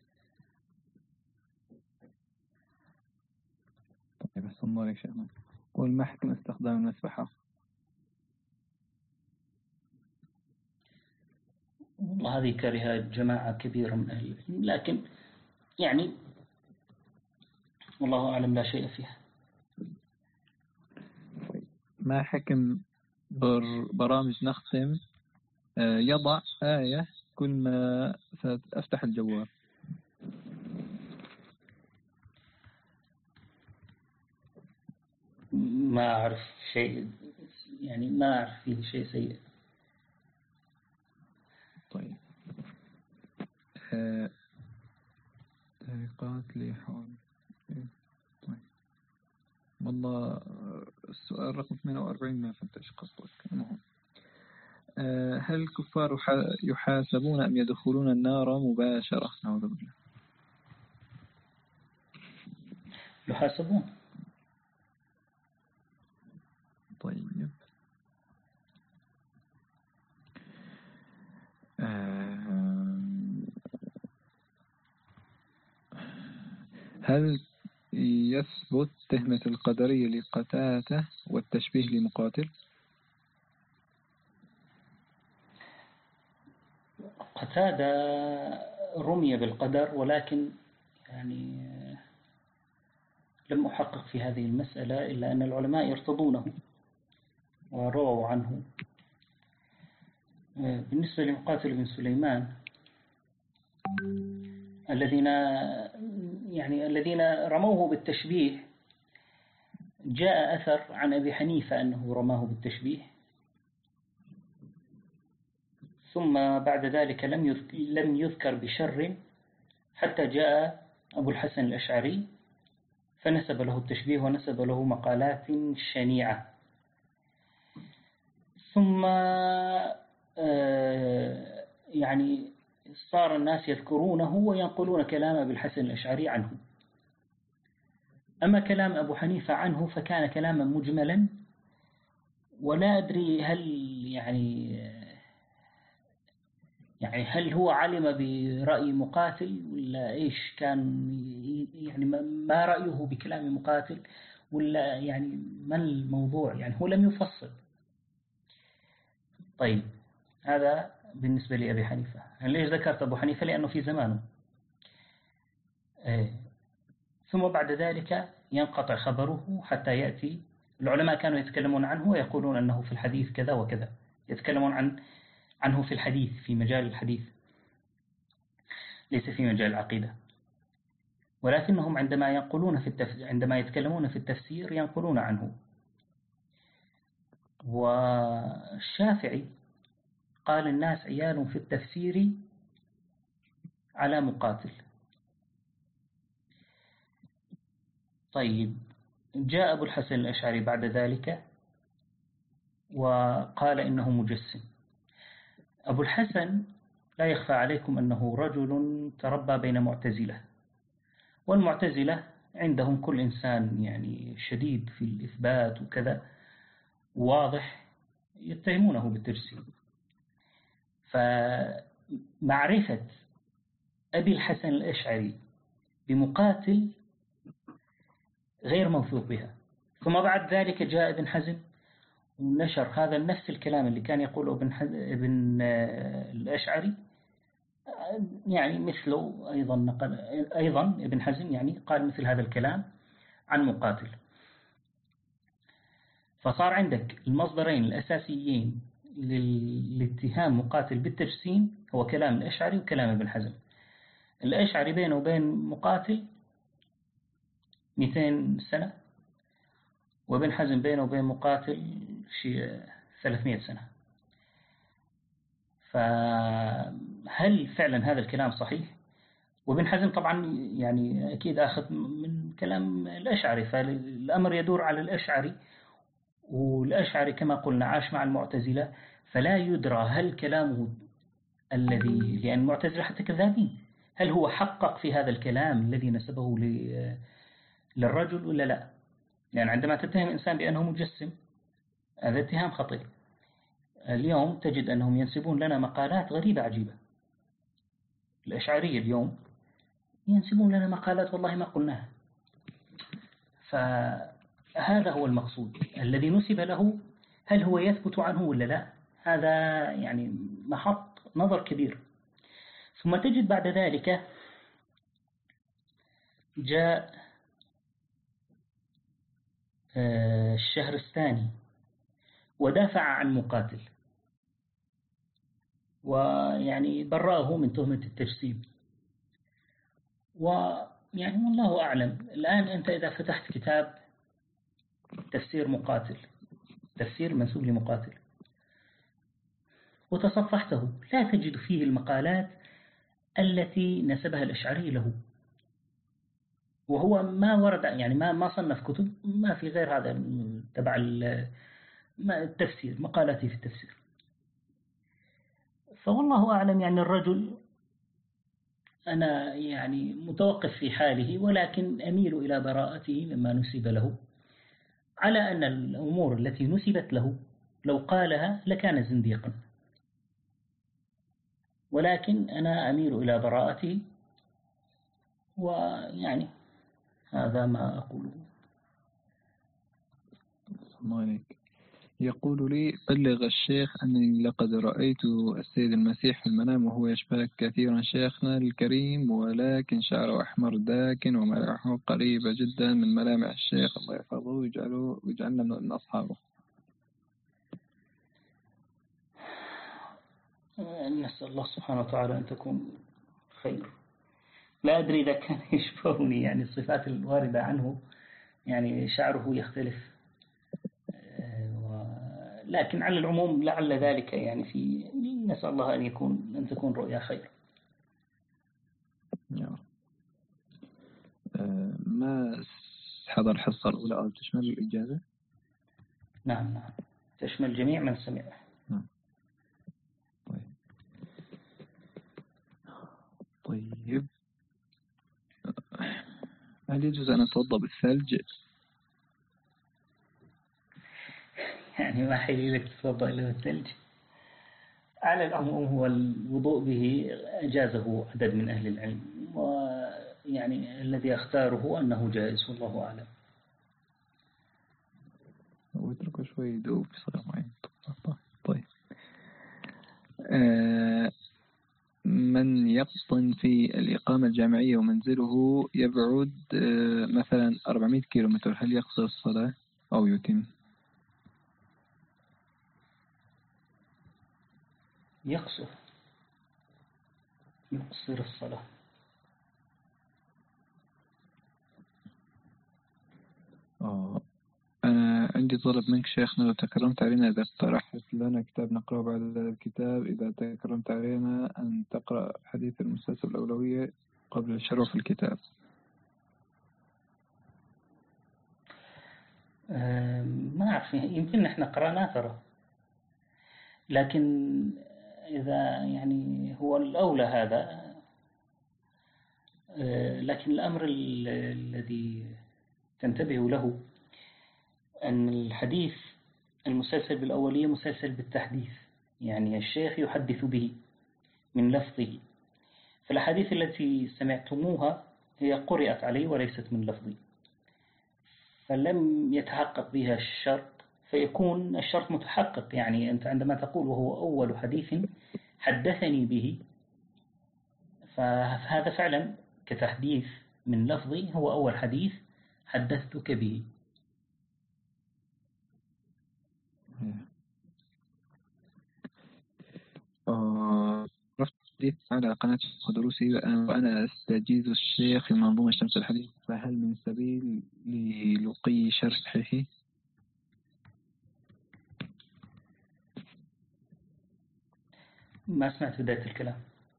طيب بس الله عليك شيخنا، قول ما حكم استخدام المسبحة؟ والله هذه كرهها جماعة كبيرة من أهل العلم، لكن يعني والله أعلم لا شيء فيها. ما حكم برامج نختم يضع آية كل ما أفتح الجوال؟ ما أعرف شيء، يعني ما أعرف فيه شيء سيء. طيب طريقات لحول. طيب والله السؤال رقم 48 ما فهمتش قصدك. المهم هل الكفار يحاسبون أم يدخلون النار مباشرة؟ نعوذ بالله. يحاسبون. طيب هل يثبت تهمة القدرية لقتادة والتشبيه لمقاتل؟ قتادة رمي بالقدر، ولكن يعني لم أحقق في هذه المسألة، إلا أن العلماء يرتضونه ورووا عنه. بالنسبة لمقاتل بن سليمان، الذين رموه بالتشبيه، جاء أثر عن أبي حنيفة أنه رماه بالتشبيه، ثم بعد ذلك لم يذكر بشر حتى جاء أبو الحسن الأشعري فنسب له التشبيه ونسب له مقالات شنيعة. ثم يعني صار الناس يذكرونه وينقلون كلام أبي الحسن الأشعري عنه. أما كلام أبو حنيفة عنه فكان كلاما مجملا، ولا أدري هل هل هو علم برأي مقاتل ولا إيش كان، يعني ما رأيه بكلام مقاتل، ولا يعني ما الموضوع، يعني هو لم يفصل. طيب، هذا بالنسبة لأبي حنيفة. ليش ذكرت أبو حنيفة؟ لأنه في زمانه. ثم بعد ذلك ينقطع خبره حتى يأتي العلماء. كانوا يتكلمون عنه ويقولون أنه في الحديث كذا وكذا، يتكلمون عنه في الحديث، في مجال الحديث، ليس في مجال العقيدة. ولكنهم عندما يتكلمون في التفسير ينقلون عنه. والشافعي قال الناس عيال في التفسير على مقاتل. طيب، جاء أبو الحسن الأشعري بعد ذلك وقال إنه مجسم. أبو الحسن لا يخفى عليكم أنه رجل تربى بين معتزلة، والمعتزلة عندهم كل إنسان يعني شديد في الإثبات وكذا واضح، يتهمونه بالتجسيم. فمعرفة أبي الحسن الأشعري بمقاتل غير موثوق بها. ثم بعد ذلك جاء ابن حزم ونشر هذا نفس الكلام اللي كان يقوله ابن الأشعري، يعني مثله أيضا ابن حزم يعني قال مثل هذا الكلام عن مقاتل. فصار عندك المصدرين الأساسيين لاتهام مقاتل بالتجسيم هو كلام الأشعري وكلام ابن حزم. الأشعري بينه وبين مقاتل 200 سنة، وابن حزم بينه وبين مقاتل شيء 300 سنة. فهل فعلا هذا الكلام صحيح؟ وابن حزم طبعا يعني أكيد أخذ من كلام الأشعري، فالأمر يدور على الأشعري، والأشعري كما قلنا عاش مع المعتزلة، فلا يدرى هل كلامه لأن المعتزلة حتى كذابين، هل هو حقق في هذا الكلام الذي نسبه للرجل ولا لا؟ يعني عندما تتهم إنسان بأنه مجسم هذا اتهام خطير. اليوم تجد أنهم ينسبون لنا مقالات غريبة عجيبة. الأشعرية اليوم ينسبون لنا مقالات والله ما قلناها. فهذا هو المقصود الذي نسب له، هل هو يثبت عنه ولا لا؟ هذا يعني محط نظر كبير. ثم تجد بعد ذلك جاء الشهرستاني ودافع عن مقاتل، ويعني برأه من تهمة التجسيم. ويعني والله أعلم. الآن أنت إذا فتحت كتاب تفسير مقاتل، تفسير منسوب لمقاتل، وتصفحته لا تجد فيه المقالات التي نسبها الأشعري له، وهو ما ورد يعني ما صنف كتب، ما في غير هذا تبع التفسير، مقالاته في التفسير. فوالله أعلم. يعني الرجل أنا يعني متوقف في حاله، ولكن أميل إلى براءته مما نسب له، على أن الأمور التي نسبت له لو قالها لكان زنديقا، ولكن أنا أميل إلى براءته. ويعني هذا ما أقوله. الله عليك. يقول لي: بلغ الشيخ أنني لقد رأيت السيد المسيح في المنام وهو يشبهك كثيرا شيخنا الكريم، ولكن شعره أحمر داكن وملامحه قريبة جدا من ملامح الشيخ، الله يحفظه ويجعلنا من أصحابه. نسأل الله سبحانه وتعالى أن تكون خير. لا أدري إذا كان يشبهني، يعني الصفات الواردة عنه يعني شعره يختلف، لكن على العموم لعل ذلك يعني نسأل الله أن تكون رؤيا خير. ما حضر الحصة الأولى أو تشمل الإجازة؟ نعم تشمل جميع من سمع. نعم. طيب هل يجوز أن أتوضأ بالثلج؟ يعني ما حيلي لك تتوضأ إلا بالثلج؟ على العموم هو الوضوء به أجازه عدد من أهل العلم، ويعني الذي أختاره أنه جائز والله أعلم. واتركه شوي يدوب بصراحة معين. طيب من يقطن في الإقامة الجامعية ومنزله يبعد مثلا 400 كيلومتر، هل يقصر الصلاة أو يتم؟ يقصر الصلاة. أنا عندي طلب منك شيخنا، لو تكرمت علينا إذا اقترحت لنا كتاب نقرأه بعد الكتاب، إذا تكرمت علينا أن تقرأ حديث المسلسل الأولوية قبل الشروع في الكتاب. ما أعرف، يمكن إحنا قرأناه ترى، لكن إذا يعني هو الأولى هذا. لكن الأمر الذي تنتبه له أن الحديث المسلسل بالأولية مسلسل بالتحديث، يعني الشيخ يحدث به من لفظه، فالحديث التي سمعتموها هي قرأت عليه وليست من لفظي، فلم يتحقق بها الشرط، فيكون الشرط متحقق. يعني أنت عندما تقول وهو أول حديث حدثني به، فهذا فعلا كتحديث من لفظي هو أول حديث حدثتك به. رفت حديث على قناة دروسي وأنا أستجيز الشيخ في منظومة شمس الحديث، فهل من سبيل للقي شرحه؟ ما سمعت بداية الكلام.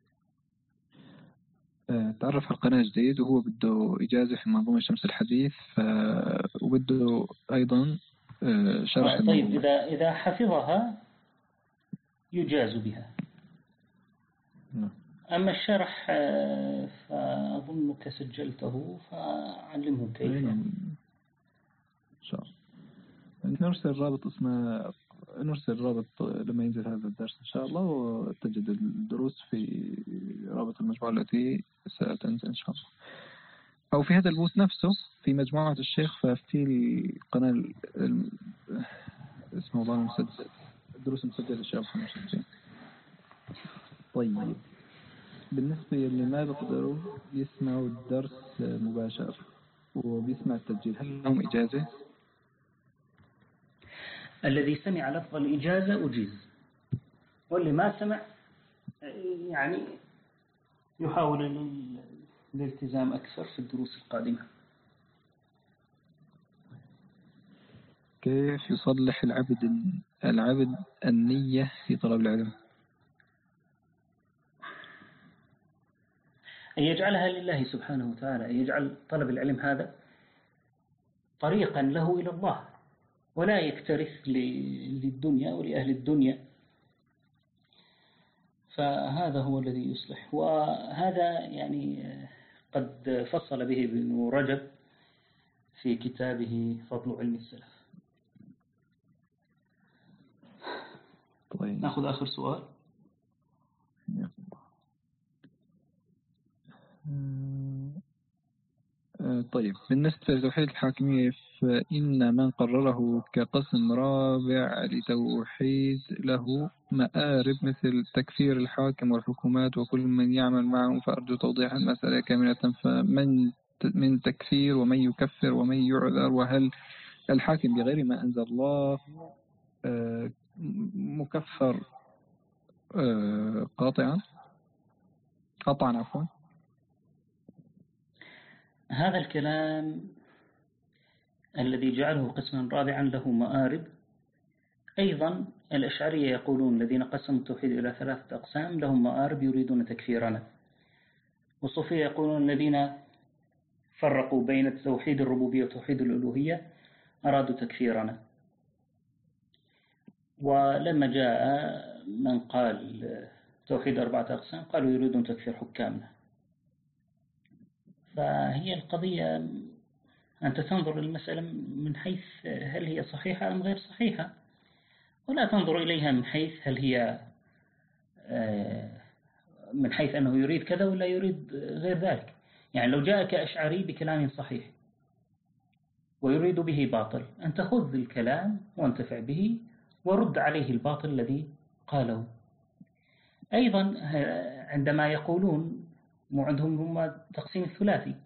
تعرف على القناة جديد وهو بده إجازة في منظومة شمس الحديث، وبده أيضا شرح طيب المنظومة. إذا حفظها يجاز بها. أما الشرح فأظنك سجلته، فعلمه كيف. إن شاء الله نرسل رابط لما ينزل هذا الدرس إن شاء الله، وتجد الدروس في رابط المجموعة التي ستنزل إن شاء الله، أو في هذا البوث نفسه في مجموعة الشيخ، ففي القناة اسمه الله المسجل، الدروس المسجلة للشيخ محمد شمسين. طيب بالنسبة اللي ما بيقدروا يسمعوا الدرس مباشر وبيسمع التسجيل، هل لهم إجازة؟ الذي سمع لفظ الإجازة أجيز، واللي ما سمع يعني يحاول الالتزام أكثر في الدروس القادمة. كيف يصلح العبد النية في طلب العلم؟ أن يجعلها لله سبحانه وتعالى، أن يجعل طلب العلم هذا طريقا له إلى الله، ولا يكترث للدنيا ولأهل الدنيا، فهذا هو الذي يصلح. وهذا يعني قد فصل به ابن رجب في كتابه فضل علم السلف. طيب نأخذ آخر سؤال. طيب، بالنسبة لتوحيد الحاكمية فإن من قرره كقسم رابع لتوحيد له مآرب مثل تكفير الحاكم والحكومات وكل من يعمل معهم، فأرجو توضيح المسألة كاملة. فمن من تكفير ومن يكفر ومن يعذر؟ وهل الحاكم بغير ما أنزل الله مكفر قطعا عفوا؟ هذا الكلام الذي جعله قسما رابعا له مآرب. أيضا الأشعرية يقولون الذين قسموا التوحيد إلى 3 أقسام لهم مآرب يريدون تكفيرنا، والصوفية يقولون الذين فرقوا بين توحيد الربوبية وتوحيد الألوهية أرادوا تكفيرنا. ولما جاء من قال توحيد 4 أقسام قالوا يريدون تكفير حكامنا. فهي القضية أنت تنظر للمسألة من حيث هل هي صحيحة أم غير صحيحة، ولا تنظر إليها من حيث هل هي من حيث أنه يريد كذا ولا يريد غير ذلك. يعني لو جاءك أشعري بكلام صحيح ويريد به باطل، أنت خذ الكلام وانتفع به ورد عليه الباطل الذي قاله. أيضا عندما يقولون عندهم هم تقسيم الثلاثي،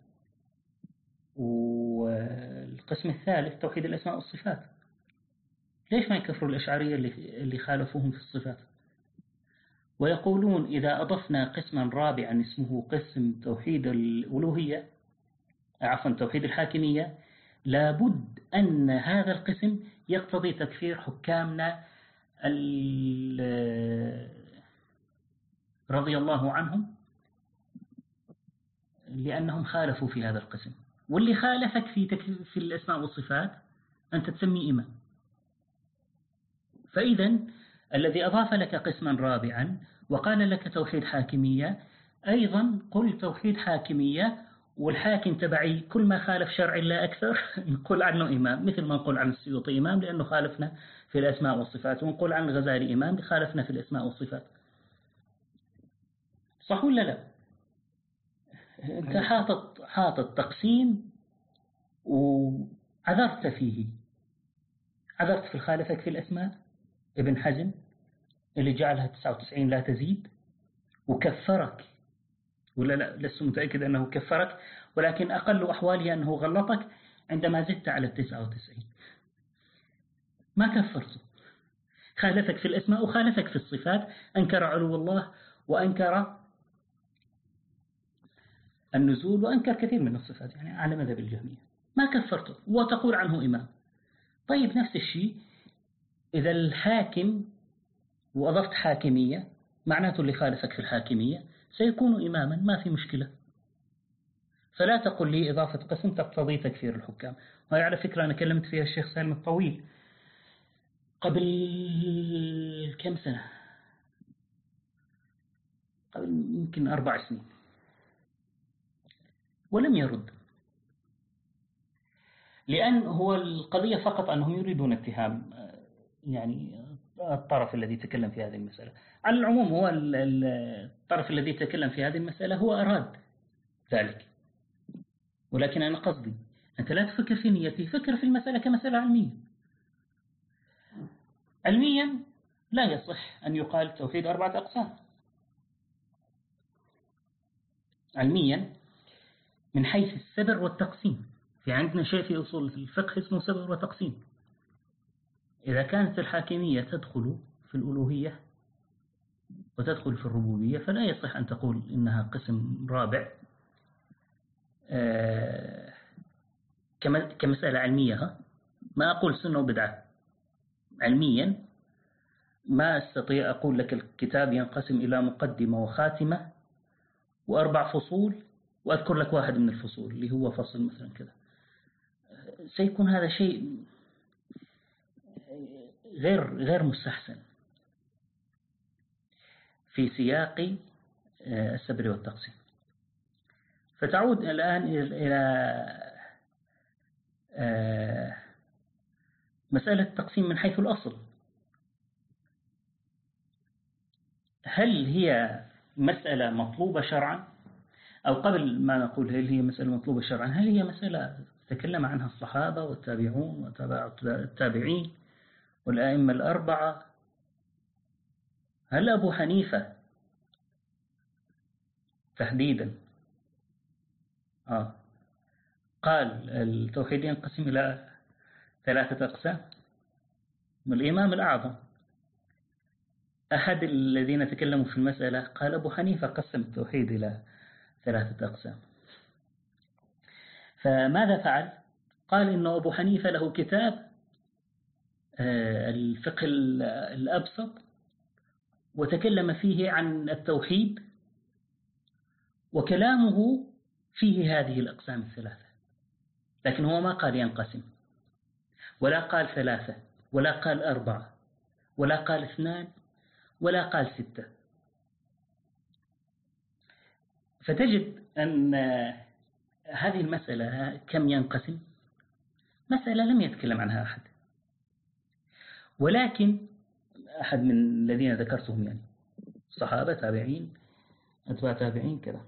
والقسم الثالث توحيد الأسماء والصفات. ليش ما يكفروا الأشعرية اللي خالفوهم في الصفات؟ ويقولون إذا أضفنا قسما رابعا اسمه قسم توحيد الألوهية عفوا توحيد الحاكمية، لابد أن هذا القسم يقتضي تكفير حكامنا رضي الله عنهم، لأنهم خالفوا في هذا القسم. واللي خالفك في الأسماء والصفات أنت تسميه إمام. فإذا الذي أضاف لك قسما رابعا وقال لك توحيد حاكمية، أيضا قل توحيد حاكمية، والحاكم تبعي كل ما خالف شرع الله أكثر نقول عنه إمام، مثل ما نقول عن السيوطي إمام لأنه خالفنا في الأسماء والصفات، ونقول عن الغزالي إمام لخالفنا في الأسماء والصفات. صح ولا لا؟ أنت حاطط تقسيم وعذرت فيه، عذرت في الخالفك في الأسماء ابن حزم اللي جعلها 99 لا تزيد، وكفرك ولا لا؟ لست متأكد أنه كفرك، ولكن أقل أحواله أنه غلطك عندما زدت على 99. ما كفرته، خالفك في الأسماء وخالفك في الصفات، أنكر علو الله وأنكر النزول وأنكر كثير من الصفات، يعني على مذهب الجهمية. ما كفرته وتقول عنه إمام. طيب نفس الشيء إذا الحاكم وأضفت حاكمية، معناته اللي خالفك في الحاكمية سيكون إماما، ما في مشكلة. فلا تقل لي إضافة قسم تقتضي تكفير الحكام. وهي على فكرة أنا كلمت فيها الشيخ سالم الطويل قبل كم سنة، قبل يمكن 4 سنين، ولم يرد، لأن هو القضية فقط أنهم يريدون اتهام يعني الطرف الذي تكلم في هذه المسألة. على العموم هو الطرف الذي تكلم في هذه المسألة هو أراد ذلك، ولكن أنا قصدي أنت لا تفكر في نيتي، فكر في المسألة كمسألة علمية. علميا لا يصح أن يقال توحيد 4 أقسام. علميا من حيث السبر والتقسيم، في عندنا شيء في أصول الفقه اسمه سبر وتقسيم. إذا كانت الحاكمية تدخل في الألوهية وتدخل في الربوبية فلا يصح أن تقول إنها قسم رابع كمسألة علمية. ما أقول سنة وبدعة، علميا ما أستطيع أقول لك الكتاب ينقسم إلى مقدمة وخاتمة و4 فصول وأذكر لك واحد من الفصول اللي هو فصل مثلا كذا. سيكون هذا شيء غير مستحسن في سياق السبر والتقسيم. فتعود الآن إلى مسألة التقسيم من حيث الأصل. هل هي مسألة مطلوبة شرعا أو قبل ما نقول هل هي مسألة مطلوبة شرعا، هل هي مسألة تكلم عنها الصحابة والتابعون وتابع التابعين والأئمة الأربعة؟ هل أبو حنيفة تحديدا قال التوحيد ينقسم إلى 3 أقسام؟ والإمام الأعظم أحد الذين تكلموا في المسألة قال أبو حنيفة قسم التوحيد إلى 3 أقسام. فماذا فعل؟ قال إنه أبو حنيفة له كتاب الفقه الأبسط وتكلم فيه عن التوحيد، وكلامه فيه هذه الأقسام ال3، لكن هو ما قال ينقسم، ولا قال 3، ولا قال 4، ولا قال 2، ولا قال 6. فتجد أن هذه المسألة كم ينقسم مسألة لم يتكلم عنها أحد، ولكن أحد من الذين ذكرتهم يعني صحابة تابعين أتباع تابعين كذا،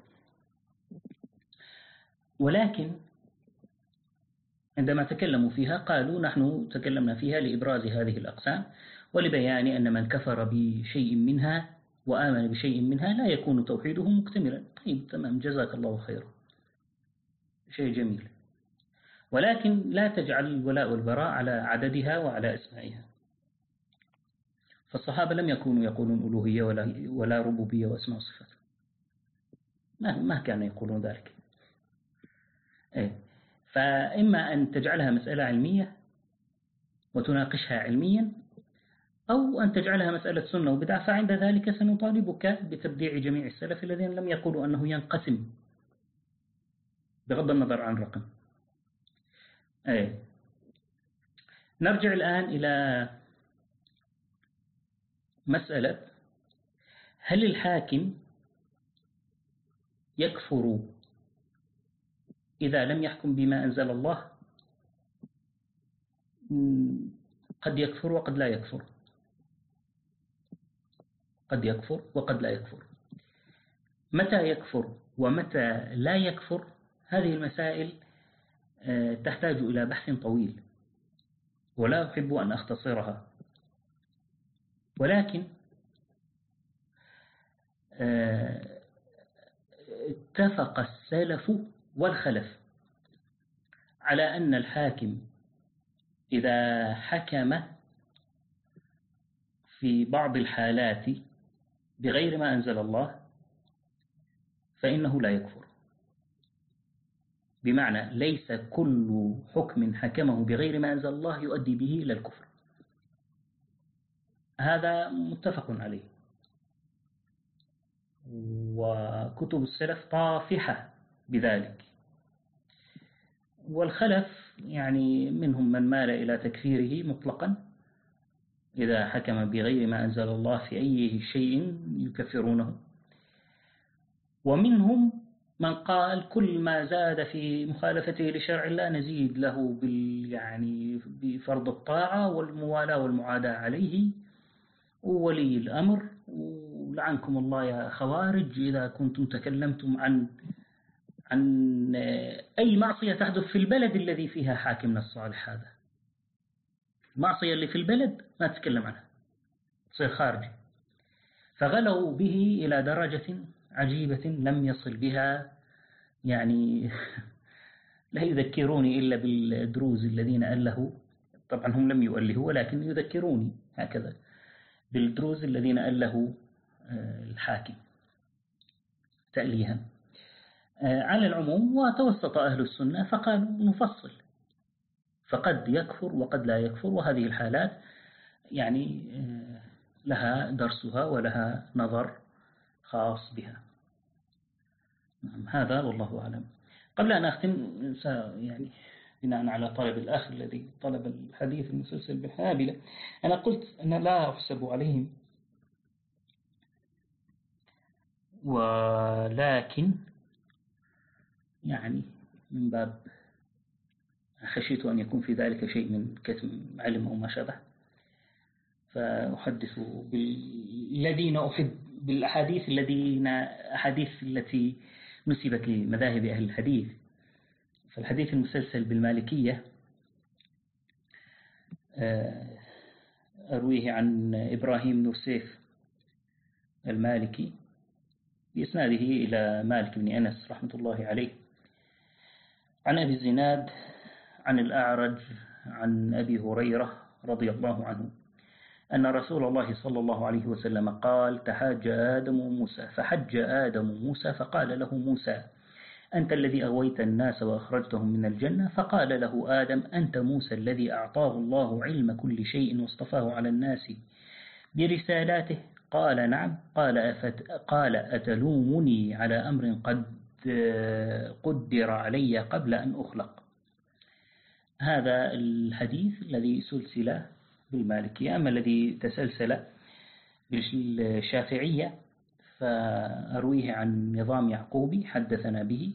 ولكن عندما تكلموا فيها قالوا نحن تكلمنا فيها لإبراز هذه الأقسام ولبيان أن من كفر بشيء منها وآمن بشيء منها لا يكون توحيده مكتملا. طيب تمام، جزاك الله خيرا، شيء جميل، ولكن لا تجعل الولاء والبراء على عددها وعلى أسمائها. فالصحابة لم يكونوا يقولون ألوهية ولا ربوبية وأسماء وصفات، ما كانوا يقولون ذلك. فإما أن تجعلها مسألة علمية وتناقشها علميا، أو أن تجعلها مسألة سنة وبدعة، فعند ذلك سنطالبك بتبديع جميع السلف الذين لم يقولوا أنه ينقسم بغض النظر عن رقم. نرجع الآن إلى مسألة هل الحاكم يكفر إذا لم يحكم بما أنزل الله؟ قد يكفر وقد لا يكفر، قد يكفر وقد لا يكفر. متى يكفر ومتى لا يكفر هذه المسائل تحتاج إلى بحث طويل، ولا أحب أن أختصرها، ولكن اتفق السلف والخلف على أن الحاكم إذا حكم في بعض الحالات بغير ما أنزل الله فإنه لا يكفر. بمعنى ليس كل حكم حكمه بغير ما أنزل الله يؤدي به إلى الكفر، هذا متفق عليه، وكتب السلف طافحة بذلك. والخلف يعني منهم من مال إلى تكفيره مطلقا إذا حكم بغير ما أنزل الله في أي شيء يكفرونه، ومنهم من قال كل ما زاد في مخالفته لشرع الله نزيد له يعني بفرض الطاعة والموالاة والمعاداة عليه وولي الأمر، ولعنكم الله يا خوارج إذا كنتم تكلمتم عن أي معصية تحدث في البلد الذي فيها حاكمنا الصالح. هذا المعصية اللي في البلد ما تتكلم عنها، تصير خارج. فغلوا به إلى درجة عجيبة لم يصل بها يعني لا يذكروني إلا بالدروز الذين ألهوا، طبعا هم لم يؤلهوا ولكن يذكروني هكذا بالدروز الذين ألهوا الحاكم تأليها. على العموم وتوسط أهل السنة فقالوا نفصل، فقد يكفر وقد لا يكفر، وهذه الحالات يعني لها درسها ولها نظر خاص بها. هذا والله أعلم. قبل أن أختم يعني بناء على طلب الأخ الذي طلب الحديث المسلسل بالحنابلة، أنا قلت أن لا أحسب عليهم، ولكن يعني من باب خشيت أن يكون في ذلك شيء من كتم علم أو ما شابه، فأحدث بالذين أحب بالأحاديث التي نسبت لمذاهب أهل الحديث. فالحديث المسلسل بالمالكية أرويه عن إبراهيم بن سيف المالكي بإسناده إلى مالك بن أنس رحمة الله عليه عن أبي الزناد عن الأعرج عن أبي هريرة رضي الله عنه أن رسول الله صلى الله عليه وسلم قال: تحاج آدم موسى فحج آدم موسى فقال له موسى: أنت الذي أغويت الناس وأخرجتهم من الجنة. فقال له آدم: أنت موسى الذي أعطاه الله علم كل شيء واصطفاه على الناس برسالاته. قال: نعم. قال: أتلومني على أمر قد قدر علي قبل أن أخلق. هذا الحديث الذي سلسل بالمالكية. أما الذي تسلسل بالشافعية فأرويه عن نظام يعقوبي حدثنا به،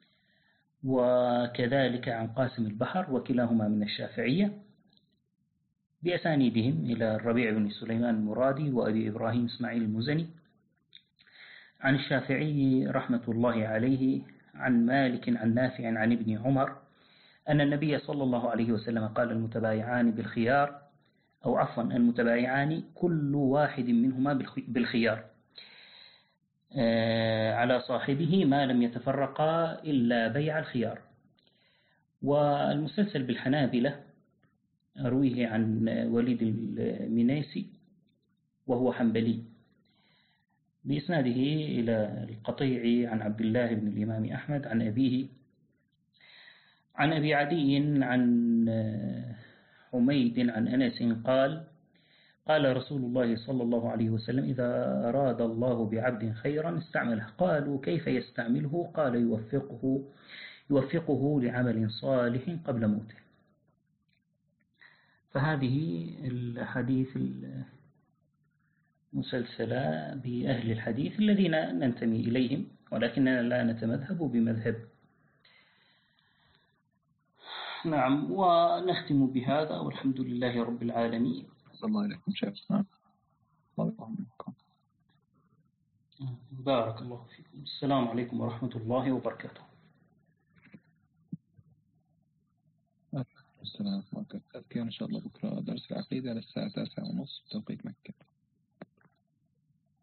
وكذلك عن قاسم البحر، وكلاهما من الشافعية بأسانيدهم إلى الربيع بن سليمان المرادي وأبي إبراهيم إسماعيل المزني عن الشافعي رحمة الله عليه عن مالك عن نافع عن ابن عمر أن النبي صلى الله عليه وسلم قال: المتبايعان بالخيار، أو عفوا المتبايعان كل واحد منهما بالخيار على صاحبه ما لم يتفرقا إلا بيع الخيار. والمسلسل بالحنابلة أرويه عن وليد المنيسي وهو حنبلي بإسناده إلى القطيع عن عبد الله بن الإمام أحمد عن أبيه عن أبي عدي عن حميد عن أنس قال: قال رسول الله صلى الله عليه وسلم: إذا أراد الله بعبد خيرا استعمله. قالوا: كيف يستعمله؟ قال: يوفقه لعمل صالح قبل موته. فهذه الحديث المسلسلة بأهل الحديث الذين ننتمي إليهم، ولكننا لا نتمذهب بمذهب. نعم، ونختم بهذا والحمد لله رب العالمين. صلى الله عليكم شيخنا. الله منكم. بارك الله فيكم. السلام عليكم ورحمة الله وبركاته. السلام عليكم. إن شاء الله بكرة درس العقيدة على الساعة 9:30 بتوقيت مكة.